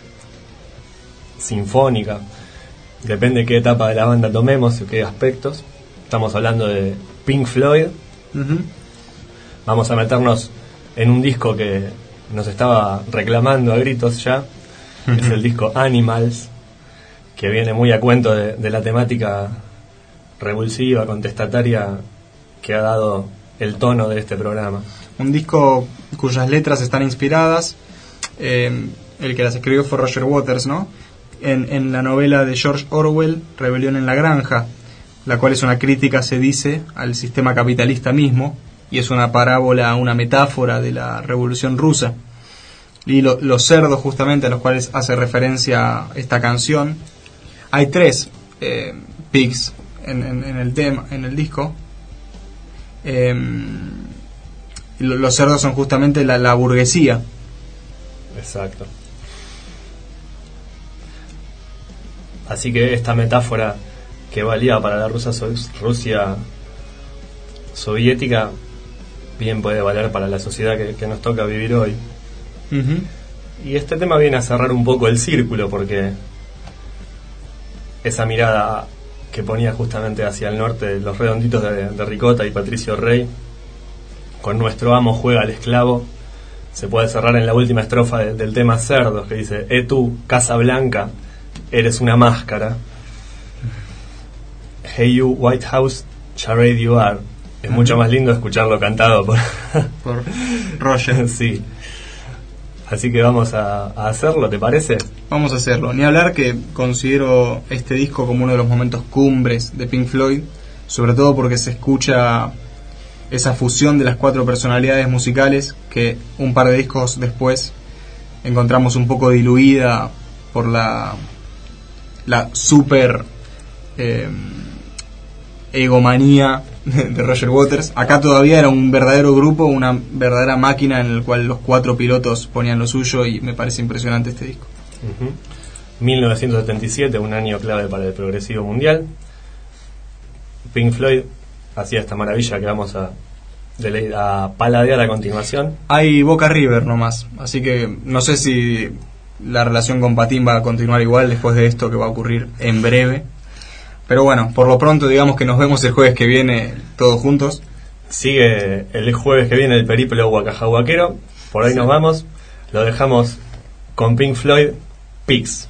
sinfónica. Depende de qué etapa de la banda tomemos y qué aspectos. Estamos hablando de Pink Floyd. Vamos a meternos en un disco que nos estaba reclamando a gritos ya. Es el disco Animals, que viene muy a cuento de la temática revulsiva, contestataria que ha dado el tono de este programa. Un disco cuyas letras están inspiradas, el que las escribió fue Roger Waters, ¿no? En la novela de George Orwell, Rebelión en la Granja, la cual es una crítica, se dice, al sistema capitalista mismo, y es una parábola, una metáfora de la Revolución Rusa. Y los cerdos, justamente, a los cuales hace referencia esta canción, hay 3 pigs en el tema, en el disco. Los cerdos son justamente la burguesía. Exacto. Así que esta metáfora que valía para la Rusia soviética bien puede valer para la sociedad que nos toca vivir hoy. Y este tema viene a cerrar un poco el círculo, porque esa mirada que ponía justamente hacia el norte, los redonditos de Ricota y Patricio Rey, con nuestro amo juega al esclavo, se puede cerrar en la última estrofa del tema Cerdos, que dice: tú, Casa Blanca, eres una máscara. Hey you, White House, charade you are. Es mucho más lindo escucharlo cantado por Roger. Sí. Así que vamos a hacerlo, ¿te parece? Vamos a hacerlo. Ni hablar que considero este disco como uno de los momentos cumbres de Pink Floyd, sobre todo porque se escucha esa fusión de las 4 personalidades musicales que un par de discos después encontramos un poco diluida por la super egomanía de Roger Waters. Acá todavía era un verdadero grupo, una verdadera máquina en el cual los 4 pilotos ponían lo suyo, y me parece impresionante este disco. 1977, un año clave para el progresivo mundial. Pink Floyd hacía esta maravilla que vamos a paladear a continuación. Hay Boca River nomás, así que no sé si la relación con Patín va a continuar igual después de esto que va a ocurrir en breve. Pero bueno, por lo pronto digamos que nos vemos el jueves que viene todos juntos. Sigue el jueves que viene el periplo guacajahuaquero. Por ahí nos vamos. Lo dejamos con Pink Floyd, Pigs.